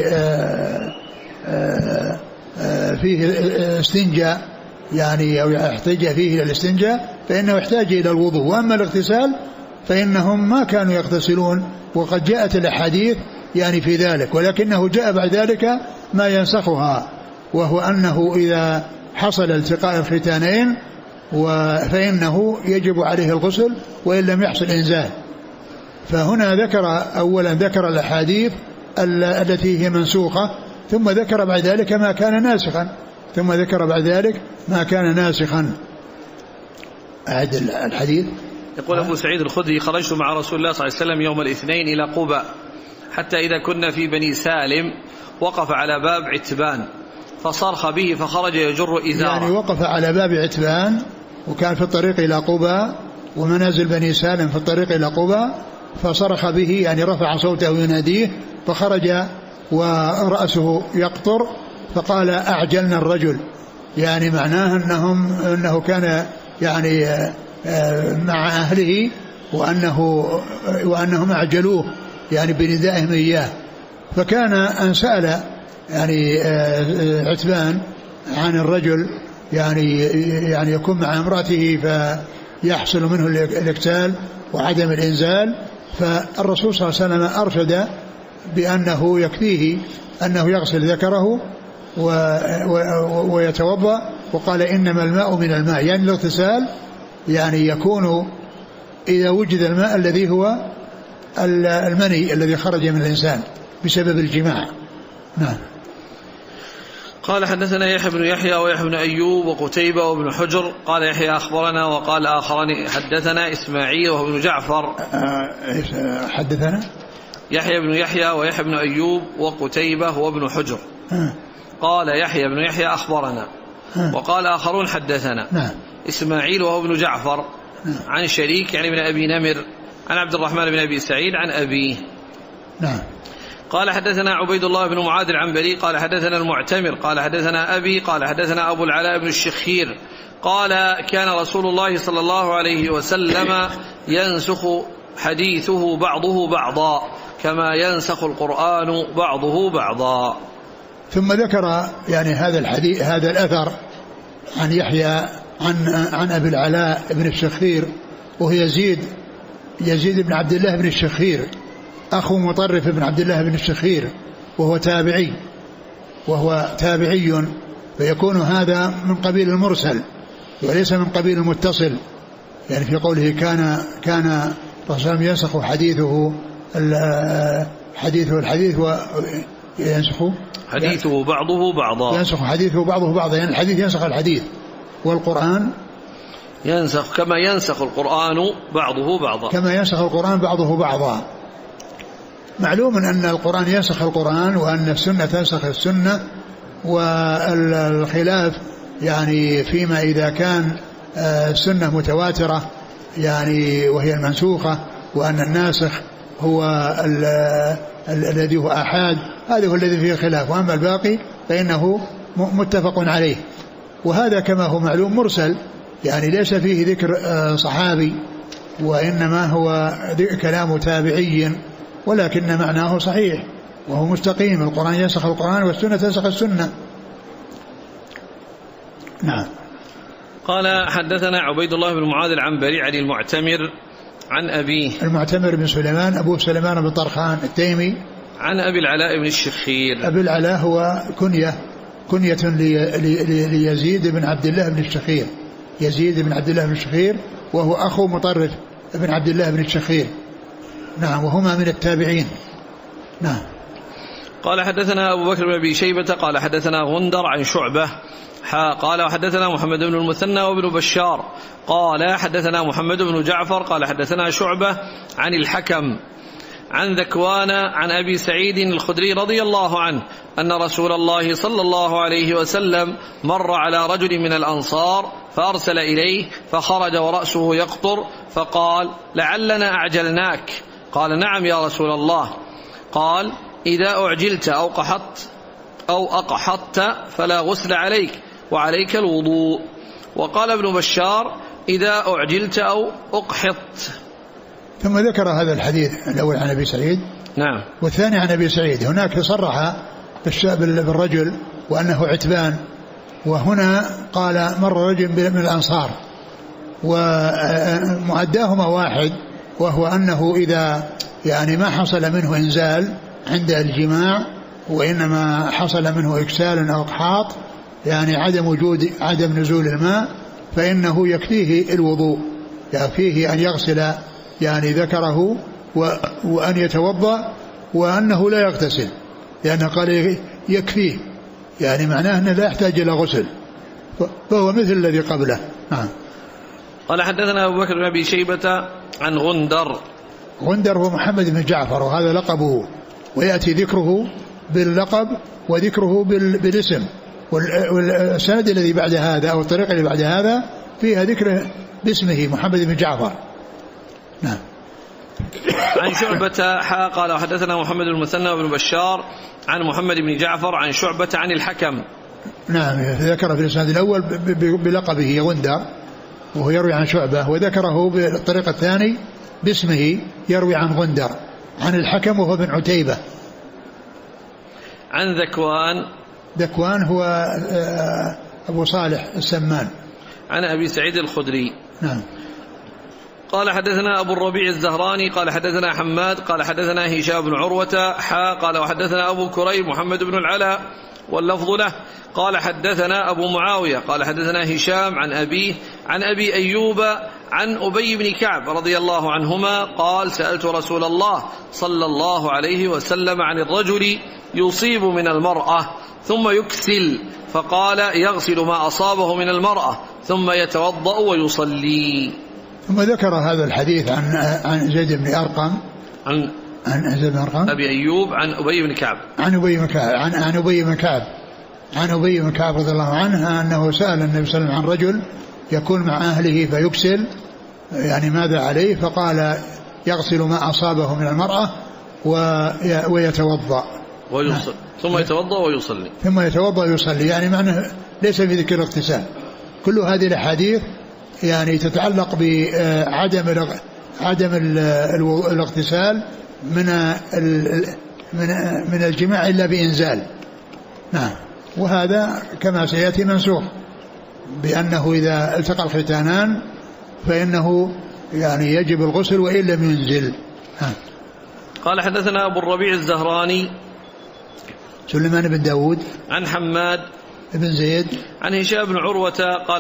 فيه استنجاء يعني أو يحتاج فيه إلى الاستنجاء فإنه يحتاج إلى الوضوء. وأما الاغتسال فإنهم ما كانوا يغتسلون، وقد جاءت الأحاديث يعني في ذلك، ولكنه جاء بعد ذلك ما ينسخها، وهو أنه إذا حصل التقاء الختانين فإنه يجب عليه الغسل وإن لم يحصل إنزال. فهنا ذكر الأحاديث التي هي منسوخة، ثم ذكر بعد ذلك ما كان ناسخا. أعد الحديث. يقول أبو سعيد الخدري: خرجت مع رسول الله صلى الله عليه وسلم يوم الاثنين إلى قباء، حتى إذا كنا في بني سالم وقف على باب عتبان، فصرخ به فخرج يجر إزاره. يعني وقف على باب عتبان وكان في الطريق إلى قباء، ومنازل بني سالم في الطريق إلى قباء، فصرخ به يعني رفع صوته يناديه، فخرج ورأسه يقطر، فقال: أعجلنا الرجل، يعني معناه أنه كان يعني مع أهله وأنهم أعجلوه يعني بندائهم إياه. فكان أن سأل يعني عتبان عن الرجل يعني يكون مع امرأته يحصل منه الاكتال وعدم الإنزال. فالرسول صلى الله عليه وسلم أرشد بأنه يكفيه أنه يغسل ذكره ويتوضأ، وقال إنما الماء من الماء، يعني الاغتسال يعني يكون إذا وجد الماء الذي هو المني الذي خرج من الإنسان بسبب الجماع. نعم. قال حدثنا يحيى بن يحيى ويحيى بن أيوب وقتيبة وابن حجر. قال يحيى أخبرنا، وقال آخران حدثنا إسماعيل وهو ابن جعفر. حدثنا يحيى بن يحيى ويحيى بن أيوب وقتيبة وابن حجر. قال يحيى بن يحيى أخبرنا، وقال آخرون حدثنا إسماعيل وهو ابن جعفر عن شريك يعني بن أبي نمر عن عبد الرحمن بن أبي سعيد عن أبيه. نعم. قال حدثنا عبيد الله بن معاذ العنبري قال حدثنا المعتمر قال حدثنا أبي قال حدثنا أبو العلاء بن الشخير قال كان رسول الله صلى الله عليه وسلم ينسخ حديثه بعضه بعضا كما ينسخ القرآن بعضه بعضا. ثم ذكر يعني هذا الحديث، هذا الأثر عن يحيى عن أبي العلاء بن الشخير، وهو يزيد بن عبد الله بن الشخير أخو مطرف بن عبد الله بن الشخير، وهو تابعي، فيكون هذا من قبيل المرسل وليس من قبيل المتصل. يعني في قوله كان الرسول ينسخ حديثه الحديث وينسخ حديثه بعضه بعضا، ينسخ حديثه بعضه بعضا، يعني الحديث ينسخ الحديث، والقرآن ينسخ كما ينسخ القرآن بعضه بعضا، كما ينسخ القرآن بعضه بعضا. معلوم أن القرآن ينسخ القرآن وأن السنة تنسخ السنة، والخلاف يعني فيما إذا كان السنة متواترة يعني وهي المنسوخة، وأن الناسخ هو الذي هو آحاد، هذا هو الذي فيه خلاف، وأما الباقي فإنه متفق عليه. وهذا كما هو معلوم مرسل، يعني ليس فيه ذكر صحابي، وإنما هو كلام تابعي، ولكن معناه صحيح وهو مستقيم. القرآن ينسخ القرآن والسنة تنسخ السنة. نعم. قال حدثنا عبيد الله بن معاذ العنبري عن المعتمر عن أبيه، المعتمر بن سليمان أبو سليمان بن طرخان التيمي، عن أبي العلاء بن الشخير. أبي العلاء هو كنية ليزيد بن عبد الله بن الشخير، يزيد بن عبد الله بن الشخير، وهو أخو مطرف بن عبد الله بن الشخير. نعم. وهما من التابعين. نعم. قال حدثنا أبو بكر بن أبي شيبة قال حدثنا غندر عن شعبة قال وحدثنا محمد بن المثنى وابن بشار قال حدثنا محمد بن جعفر قال حدثنا شعبة عن الحكم عن ذكوان عن أبي سعيد الخدري رضي الله عنه أن رسول الله صلى الله عليه وسلم مر على رجل من الأنصار فأرسل إليه فخرج ورأسه يقطر فقال لعلنا أعجلناك. قال نعم يا رسول الله. قال إذا أعجلت أو أقحطت فلا غسل عليك وعليك الوضوء. وقال ابن بشار إذا أعجلت أو أقحط. ثم ذكر هذا الحديث الأول عن أبي سعيد، نعم، والثاني عن أبي سعيد. هناك صرح بالرجل وأنه عتبان، وهنا قال مر رجل من الأنصار، ومعداهما واحد، وهو أنه إذا يعني ما حصل منه إنزال عند الجماع، وإنما حصل منه إكسال أو إقحاط، يعني عدم نزول الماء، فإنه يكفيه الوضوء، يكفيه أن يغسل يعني ذكره وأن يتوضأ، وأنه لا يغتسل، لأنه قال يكفيه، يعني معناه أنه لا يحتاج إلى غسل، فهو مثل الذي قبله. نعم. قال حدثنا أبو بكر بن أبي شيبة عن غندر هو محمد بن جعفر، وهذا لقبه، ويأتي ذكره باللقب وذكره بالاسم، والسند الذي بعد هذا أو الطريق اللي بعد هذا فيها ذكره باسمه محمد بن جعفر. نعم. عن شعبة قال وحدثنا محمد بن المثنى وابن بشار عن محمد بن جعفر عن شعبة عن الحكم. نعم. ذكر في الاسناد الأول بلقبه غندر وهو يروي عن شعبة، وذكره بالطريق الثاني باسمه يروي عن غندر عن الحكم وهو بن عتيبة. عن ذكوان هو أبو صالح السمان. عن أبي سعيد الخدري. نعم. قال حدثنا أبو الربيع الزهراني قال حدثنا حماد قال حدثنا هشام بن عروة قال وحدثنا أبو كريب محمد بن العلاء واللفظ له قال حدثنا أبو معاوية قال حدثنا هشام عن أبيه عن أبي أيوب عن أبي بن كعب رضي الله عنهما قال سألت رسول الله صلى الله عليه وسلم عن الرجل يصيب من المرأة ثم يكسل فقال يغسل ما أصابه من المرأة ثم يتوضأ ويصلي. ثم ذكر هذا الحديث عن زيد بن أرقم عن زيد بن أرقم أبي أيوب عن أبي بن كعب عن أبي بن كعب رضي الله عنه أنه سأل النبي صلى الله عليه وسلم عن رجل يكون مع أهله فيكسل يعني ماذا عليه؟ فقال يغسل ما أصابه من المرأة ويتوضأ ويصلي ثم يتوضأ ويصلي يعني معنى ليس في ذكر الاغتسال. كل هذه الأحاديث يعني تتعلق بعدم الاغتسال من الجماع إلا بإنزال. نعم. وهذا كما سيأتي منسوخ بأنه إذا التقى الختانان فإنه يعني يجب الغسل وإن لم ينزل. قال حدثنا أبو الربيع الزهراني سليمان بن داود عن حماد بن زيد عن هشام بن عروة قال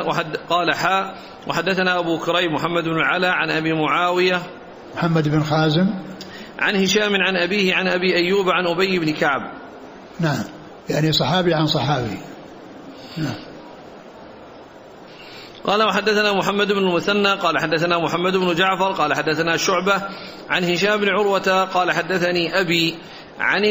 وحدثنا أبو كريب محمد بن العلاء عن أبي معاوية محمد بن خازم عن هشام عن أبيه عن أبي أيوب عن أبي بن كعب. نعم يعني صحابي عن صحابي. نعم. قال وحدثنا محمد بن المثنى قال حدثنا محمد بن جعفر قال حدثنا شعبة عن هشام بن عروة قال حدثني أبي عن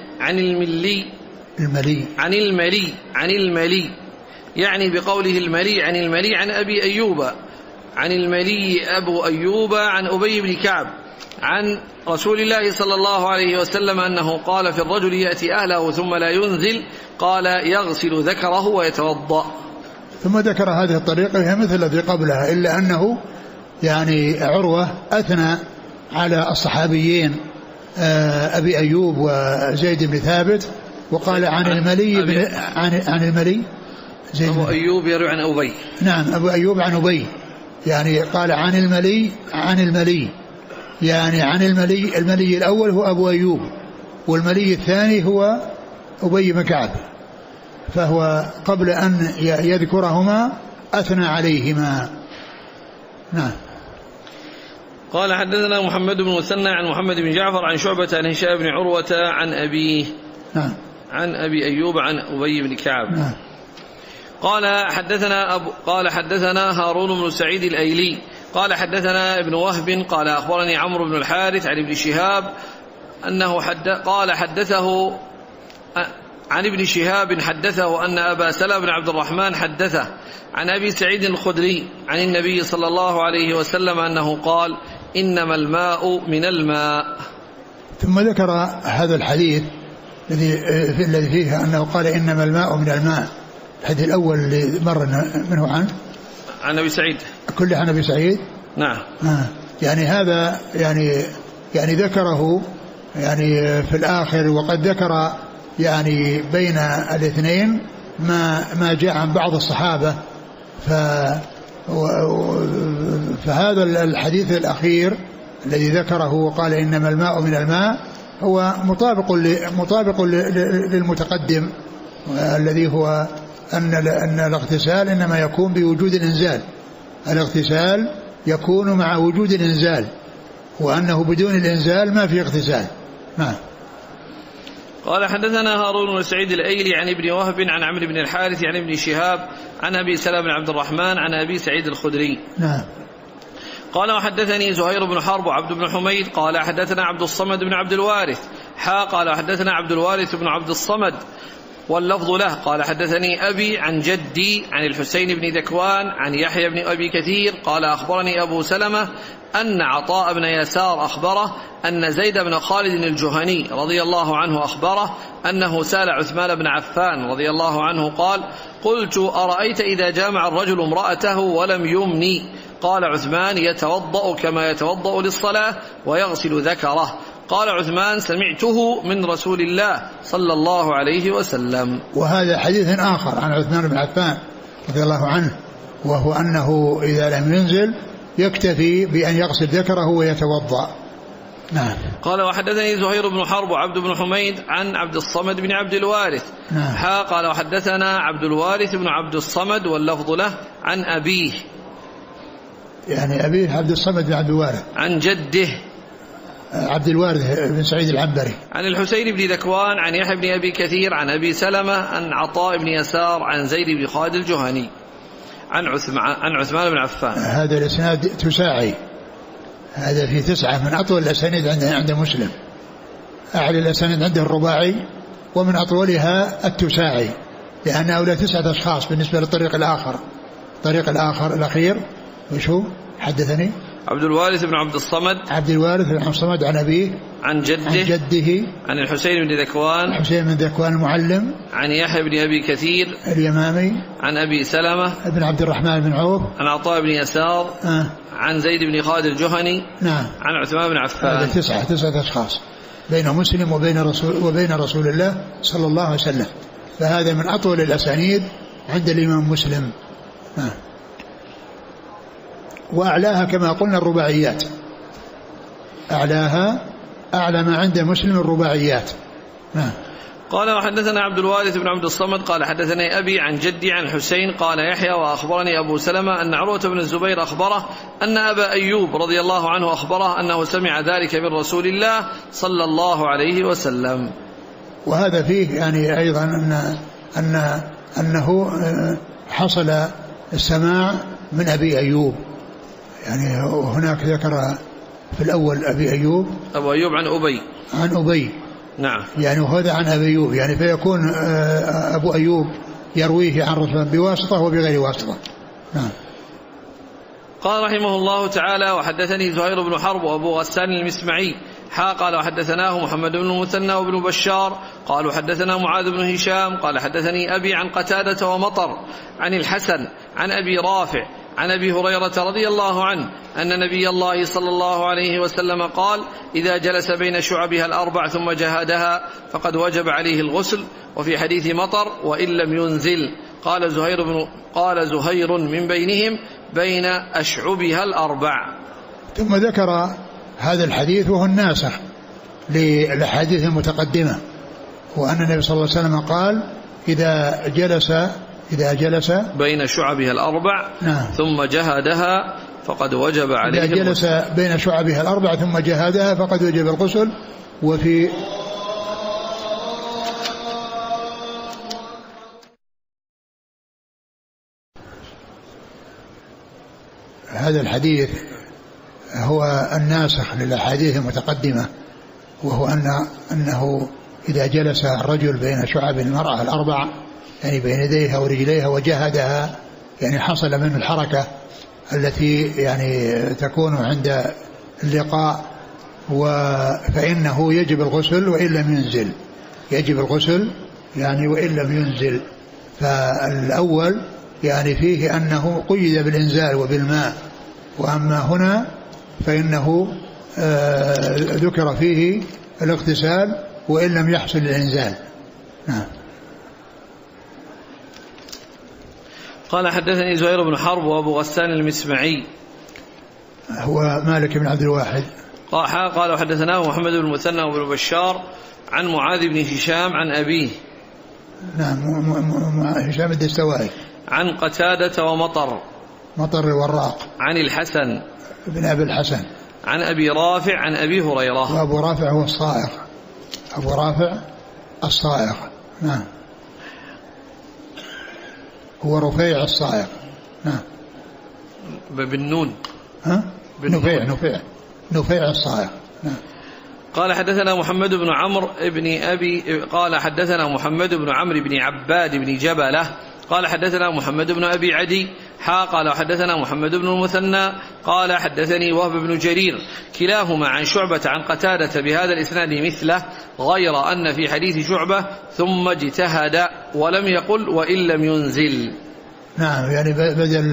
الملي يعني بقوله الملي عن الملي عن أبي أيوب عن الملي أبو أيوب عن أبي بن كعب عن رسول الله صلى الله عليه وسلم أنه قال في الرجل يأتي أهله ثم لا ينزل قال يغسل ذكره ويتوضأ. ثم ذكر هذه الطريقة هي مثل التي قبلها إلا أنه يعني عروة أثنى على الصحابيين أبي أيوب وزيد بن ثابت وقال عن الملي عن الملي زيد أبو أيوب يروي عن أبي. نعم أبو أيوب عن أبي يعني قال عن الملي يعني عن الملي الأول هو أبو أيوب والملي الثاني هو أبي بن كعب فهو قبل أن يذكرهما أثنى عليهما. نعم. قال حدثنا محمد بن مثنى عن محمد بن جعفر عن شعبة عن هشام بن عروة عن أبيه. نعم. عن أبي أيوب عن أبي بن كعب. نعم. قال حدثنا هارون بن سعيد الأيلي قال حدثنا ابن وهب قال أخبرني عمرو بن الحارث عن ابن شهاب أنه قال حدثه عن ابن شهاب حدثه أن أبا سلمة بن عبد الرحمن حدثه عن أبي سعيد الخدري عن النبي صلى الله عليه وسلم أنه قال إنما الماء من الماء. ثم ذكر هذا الحديث الذي فيه أنه قال إنما الماء من الماء. الحديث الأول اللي مر منه عن أبي سعيد كل عن أبي سعيد. نعم. يعني هذا يعني ذكره يعني في الآخر وقد ذكر يعني بين الاثنين ما جاء عن بعض الصحابة فهذا الحديث الأخير الذي ذكره وقال إنما الماء من الماء هو مطابق للمتقدم الذي هو أن الاغتسال إنما يكون بوجود الإنزال. الاغتسال يكون مع وجود الإنزال وأنه بدون الإنزال ما في اغتسال. نعم. قال حدثنا هارون بن سعيد الأيلي عن ابن وهب عن عمرو بن الحارث عن ابن شهاب عن أبي سلمة بن عبد الرحمن عن أبي سعيد الخدري. نعم. قال وحدثني زهير بن حرب وعبد بن حميد قال حدثنا عبد الصمد بن عبد الوارث قال حدثنا عبد الوارث بن عبد الصمد واللفظ له قال حدثني أبي عن جدي عن الحسين بن ذكوان عن يحيى بن أبي كثير قال أخبرني أبو سلمة أن عطاء بن يسار أخبره أن زيد بن خالد الجهني رضي الله عنه أخبره أنه سأل عثمان بن عفان رضي الله عنه قال قلت أرأيت إذا جامع الرجل امرأته ولم يمني قال عثمان يتوضأ كما يتوضأ للصلاة ويغسل ذكره. قال عثمان سمعته من رسول الله صلى الله عليه وسلم. وهذا حديث آخر عن عثمان بن عفان رضي الله عنه وهو أنه إذا لم ينزل يكتفي بأن يغسل ذكره ويتوضأ. نعم. قال وحدثني زهير بن حرب وعبد بن حميد عن عبد الصمد بن عبد الوارث. نعم. قال وحدثنا عبد الوارث بن عبد الصمد واللفظ له عن أبيه، يعني أبيه عبد الصمد بن عبد الوارث، عن جده عبد الوارث بن سعيد العنبري، عن الحسين بن ذكوان عن يحيى بن أبي كثير عن أبي سلمة عن عطاء بن يسار عن زيد بن خالد الجهني عن عثمان بن عفان. هذا الإسناد تساعي، هذا في 9 من أطول الأسانيد عند مسلم. أعلى الأسانيد عنده الرباعي، ومن أطولها التساعي، لأن هؤلاء 9 أشخاص بالنسبة للطريق الآخر. الطريق الآخر الأخير وش هو؟ حدثني عبد الوارث بن عبد الصمد، عبد الوارث بن عبد الصمد عن أبيه عن جده عن الحسين بن ذكوان، الحسين بن ذكوان المعلم، عن يحيى بن أبي كثير اليمامي، عن أبي سلمة بن عبد الرحمن بن عوف، عن عطاء بن يسار عن زيد بن خالد الجهني. نعم. عن عثمان بن عفان. هذا 9 أشخاص بين مسلم وبين رسول الله صلى الله عليه وسلم، فهذا من أطول الأسانيد عند الإمام مسلم. وأعلاها كما قلنا الرباعيات، أعلى ما عند مسلم الرباعيات. قال وحدثنا عبد الوارث بن عبد الصمد قال حدثني أبي عن جدي عن الحسين قال يحيى وأخبرني أبو سلمة أن عروة بن الزبير أخبره أن أبا أيوب رضي الله عنه أخبره أنه سمع ذلك من رسول الله صلى الله عليه وسلم. وهذا فيه يعني أيضا أنه حصل السماع من أبي أيوب، يعني هناك ذكر في الأول أبو أيوب عن أبي. نعم. يعني وهذا عن أبي أيوب، يعني فيكون أبو أيوب يرويه عن رسول الله بواسطة وبغير واسطة. نعم. قال رحمه الله تعالى وحدثني زهير بن حرب وأبو غسان المسمعي قال وحدثناه محمد بن المثنى وابن بشار قالوا حدثنا معاذ بن هشام قال حدثني أبي عن قتادة ومطر عن الحسن عن أبي رافع عن أبي هريرة رضي الله عنه أن نبي الله صلى الله عليه وسلم قال إذا جلس بين شعبها الأربع ثم جهدها فقد وجب عليه الغسل. وفي حديث مطر وإن لم ينزل. قال زهير من بينهم بين أشعبها الأربع. ثم ذكر هذا الحديث وهو الناسخ للأحاديث المتقدمة، وأن النبي صلى الله عليه وسلم قال إذا جلس بين شعبها الأربع. نعم. ثم جهدها فقد وجب عليه إذا جلس بين شعبها الأربع ثم جهدها فقد وجب الغسل. وفي هذا الحديث هو الناسخ للأحاديث المتقدمة، وهو أنه إذا جلس الرجل بين شعب المرأة الأربع، يعني بين يديها ورجليها وجهدها، يعني حصل منه الحركة التي يعني تكون عند اللقاء، فإنه يجب الغسل وإن لم ينزل. يجب الغسل يعني وإن لم ينزل. فالأول يعني فيه أنه قيد بالإنزال وبالماء، وأما هنا فإنه ذكر فيه الاغتسال وإن لم يحصل الإنزال. نعم. قال حدثني زهير بن حرب وأبو غسان المسمعي هو مالك بن عبد الواحد قال وحدثناه محمد بن المثنى وابن بشار عن معاذ بن هشام عن أبيه. نعم. هشام الدستوائي عن قتادة ومطر الوراق عن الحسن بن أبي الحسن عن أبي رافع عن أبي هريرة. وأبو رافع هو الصائغ، أبو رافع الصائغ. نعم. هو رفيع الصائغ. نعم. بالنون. نفيع الصائغ. نعم. قال حدثنا محمد بن عمرو بن أبي قال حدثنا محمد بن عمرو بن عباد بن جبلة قال حدثنا محمد بن أبي عدي قال حدثنا محمد بن المثنى قال حدثني وهب بن جرير كلاهما عن شعبة عن قتادة بهذا الإسناد مثله، غير أن في حديث شعبة ثم اجتهد ولم يقل وإن لم ينزل. نعم. يعني بدل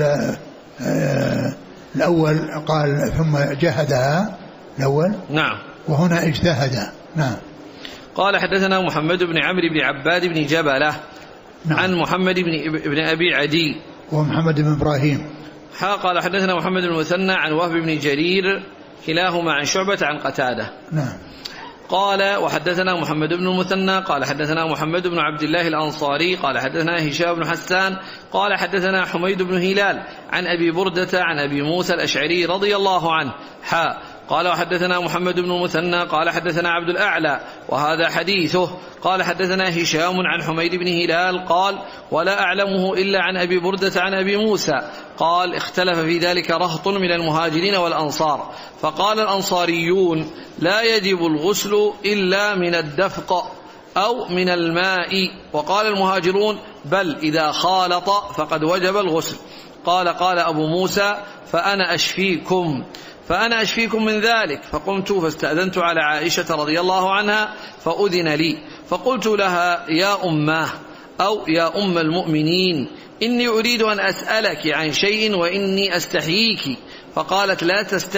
الأول قال ثم جهدها الأول. نعم. وهنا اجتهد. نعم. قال حدثنا محمد بن عمرو بن عباد بن جبلة. نعم. عن محمد بن أبي عدي ومحمد بن إبراهيم قال حدثنا محمد بن المثنى عن وهب بن جرير كلاهما عن شعبة عن قتادة. نعم. قال وحدثنا محمد بن المثنى قال حدثنا محمد بن عبد الله الأنصاري قال حدثنا هشام بن حسان قال حدثنا حميد بن هلال عن أبي بردة عن أبي موسى الأشعري رضي الله عنه قال وحدثنا محمد بن المثنى قال حدثنا عبد الأعلى وهذا حديثه قال حدثنا هشام عن حميد بن هلال قال ولا أعلمه إلا عن أبي بردة عن أبي موسى قال اختلف في ذلك رهط من المهاجرين والأنصار فقال الأنصاريون لا يجب الغسل إلا من الدفق أو من الماء وقال المهاجرون بل إذا خالط فقد وجب الغسل. قال أبو موسى فأنا أشفيكم من ذلك فقمت فاستأذنت على عائشة رضي الله عنها فأذن لي فقلت لها يا أماه أو يا أم المؤمنين إني أريد أن أسألك عن شيء وإني أستحييك فقالت لا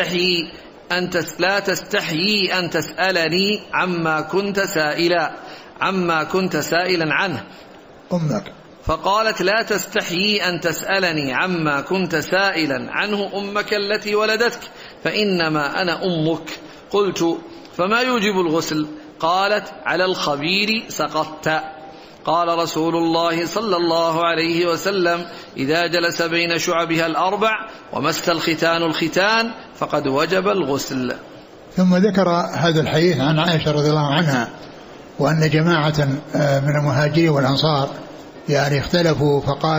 تستحيي أن تسألني عما كنت سائلا عنه أمك. فقالت لا تستحيي أن تسألني عما كنت سائلا عنه أمك التي ولدتك فإنما أنا أمك. قلت فما يوجب الغسل؟ قالت على الخبير سقطت. قال رسول الله صلى الله عليه وسلم إذا جلس بين شعبها الأربع ومس الختان فقد وجب الغسل. ثم ذكر هذا الحديث عن عائشة رضي الله عنها وأن جماعة من المهاجرين والأنصار يعني اختلفوا فقال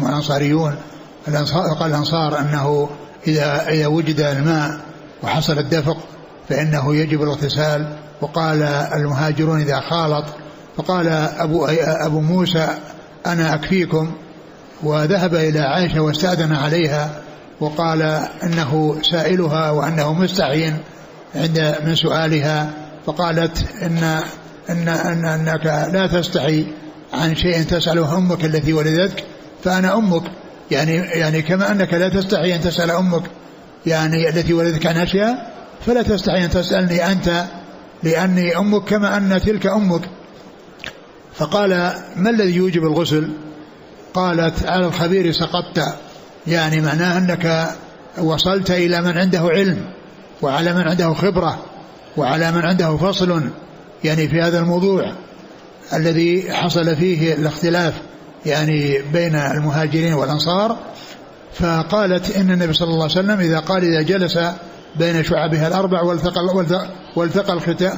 الأنصار أنه إذا وجد الماء وحصل الدفق فإنه يجب الاغتسال وقال المهاجرون إذا خالط فقال أبو موسى أنا أكفيكم وذهب إلى عائشة واستأذن عليها وقال إنه سائلها وأنه مستحي من سؤالها فقالت إنك لا تستحي عن شيء تسأله أمك التي ولدتك فأنا أمك يعني كما أنك لا تستحي أن تسأل أمك يعني التي ولدتك عن أشياء فلا تستحي أن تسألني أنت لأني أمك كما أن تلك أمك. فقال ما الذي يوجب الغسل؟ قالت على الخبير سقطت يعني معناه أنك وصلت إلى من عنده علم وعلى من عنده خبرة وعلى من عنده فصل يعني في هذا الموضوع الذي حصل فيه الاختلاف يعني بين المهاجرين والأنصار. فقالت إن النبي صلى الله عليه وسلم إذا قال إذا جلس بين شعبها الأربع والتقى الختان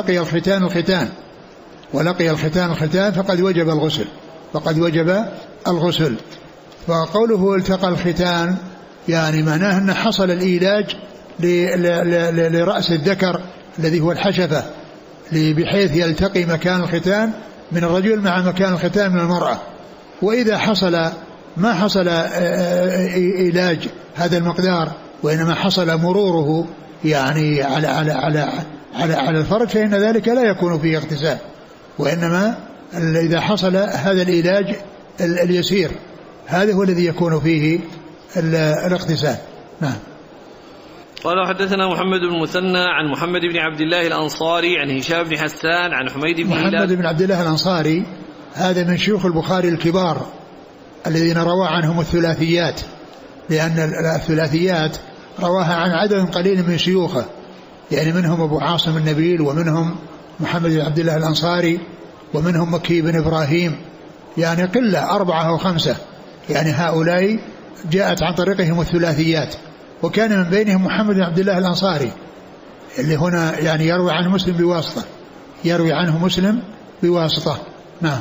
ولقي الختان فقد وجب الغسل. فقوله التقى الختان يعني معناه أن حصل الإيلاج لرأس الذكر الذي هو الحشفة بحيث يلتقي مكان الختان من الرجل مع مكان الختان من المرأة. وإذا ما حصل إيلاج هذا المقدار وإنما حصل مروره يعني على الفرج فإن ذلك لا يكون فيه اغتسال وإنما إذا حصل هذا الإيلاج اليسير هذا هو الذي يكون فيه الاغتسال. نعم. قال حدثنا محمد بن المثنى عن محمد بن عبد الله الأنصاري عن هشام بن حسان عن حميد بن هلال. محمد بن عبد الله الأنصاري هذا من شيوخ البخاري الكبار الذين روى عنهم الثلاثيات لأن الثلاثيات رواها عن عدد قليل من شيوخه يعني منهم أبو عاصم النبيل ومنهم محمد بن عبد الله الأنصاري ومنهم مكي بن إبراهيم يعني قلة 4 أو 5 يعني هؤلاء جاءت عن طريقهم الثلاثيات وكان من بينهم محمد بن عبد الله الأنصاري اللي هنا يعني يروي عنه مسلم بواسطة. نعم.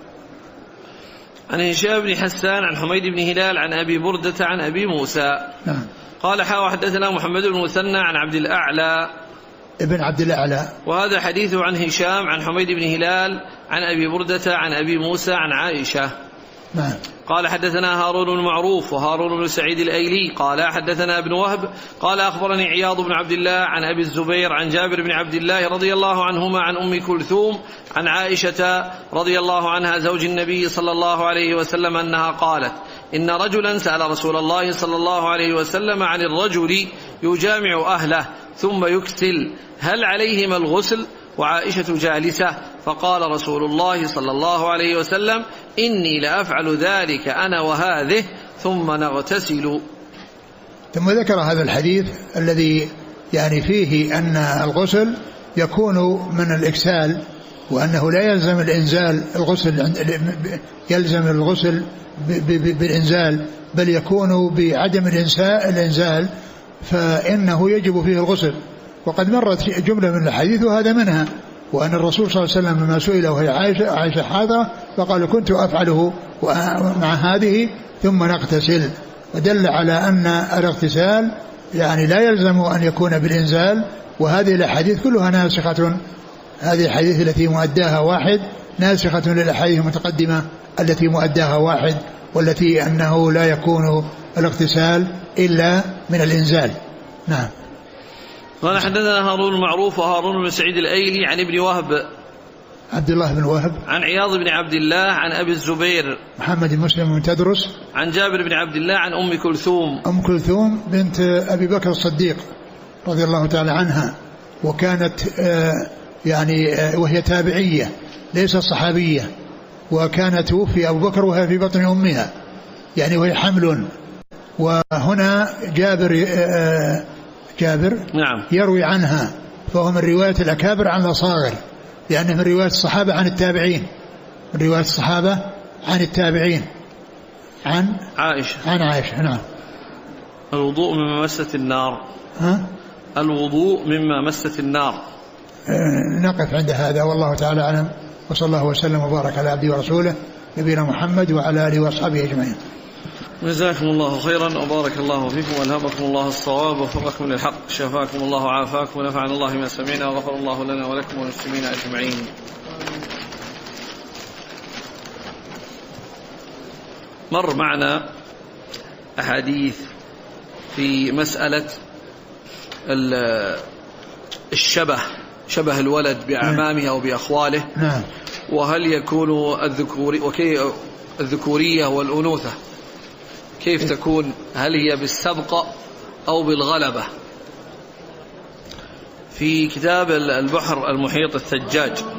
عن هشام بن حسان عن حميد بن هلال عن أبي بردة عن أبي موسى. نعم. قال حدثنا محمد بن المثنى عن عبد الأعلى ابن عبد الأعلى وهذا حديث عن هشام عن حميد بن هلال عن أبي بردة عن أبي موسى عن عائشة. نعم. قال حدثنا هارون المعروف وهارون بن سعيد الأيلي قال حدثنا ابن وهب قال أخبرني عياض بن عبد الله عن أبي الزبير عن جابر بن عبد الله رضي الله عنهما عن أم كلثوم عن عائشة رضي الله عنها زوج النبي صلى الله عليه وسلم أنها قالت إن رجلا سأل رسول الله صلى الله عليه وسلم عن الرجل يجامع أهله ثم يكسل هل عليهما الغسل وعائشة جالسة فقال رسول الله صلى الله عليه وسلم إني لأفعل ذلك أنا وهذه ثم نغتسل. ثم ذكر هذا الحديث الذي يعني فيه أن الغسل يكون من الإكسال، وأنه لا يلزم الإنزال يلزم الغسل بالإنزال، بل يكون بعدم الإنزال فإنه يجب فيه الغسل. وقد مرت جملة من الحديث وهذا منها، وأن الرسول صلى الله عليه وسلم لما سئل وهي عائشة حاضرة فقال كنت أفعله مع هذه ثم نغتسل، ودل على أن الاغتسال يعني لا يلزم أن يكون بالإنزال. وهذه الأحاديث كلها ناسخة، هذه الحديث التي مؤداها واحد ناسخة للأحاديث المتقدمة التي مؤداها واحد، والتي أنه لا يكون الاغتسال إلا من الإنزال. نعم. قال حدثنا هارون المعروف وهارون بن سعيد الأيلي عن ابن وهب عبد الله بن وهب عن عياض بن عبد الله عن أبي الزبير محمد بن مسلم بن تدرس عن جابر بن عبد الله عن أم كلثوم بنت أبي بكر الصديق رضي الله تعالى عنها، وكانت يعني وهي تابعية ليست صحابية، وكانت توفي أبو بكر وهي في بطن أمها يعني وهي حمل. وهنا جابر نعم يروي عنها، فهو من رواية الأكابر عن الأصاغر، لأنه من رواية الصحابة عن التابعين، من رواية الصحابة عن التابعين عن عائشة. نعم. الوضوء مما مست النار. الوضوء مما مست النار. نقف عند هذا والله تعالى أعلم، وصلى الله وسلم وبارك على عبده ورسوله نبينا محمد وعلى آله وأصحابه أجمعين. جزاكم الله خيرا وبارك الله فيكم وألهمكم الله الصواب ووفقكم للحق، شفاكم الله وعافاكم ونفعنا الله ما سمعنا وغفر الله لنا ولكم والمسلمين أجمعين. مر معنا أحاديث في مسألة شبه الولد بأعمامه أو بأخواله، وهل يكون الذكورية والأنوثة كيف تكون، هل هي بالسبق أو بالغلبة؟ في كتاب البحر المحيط الثجاج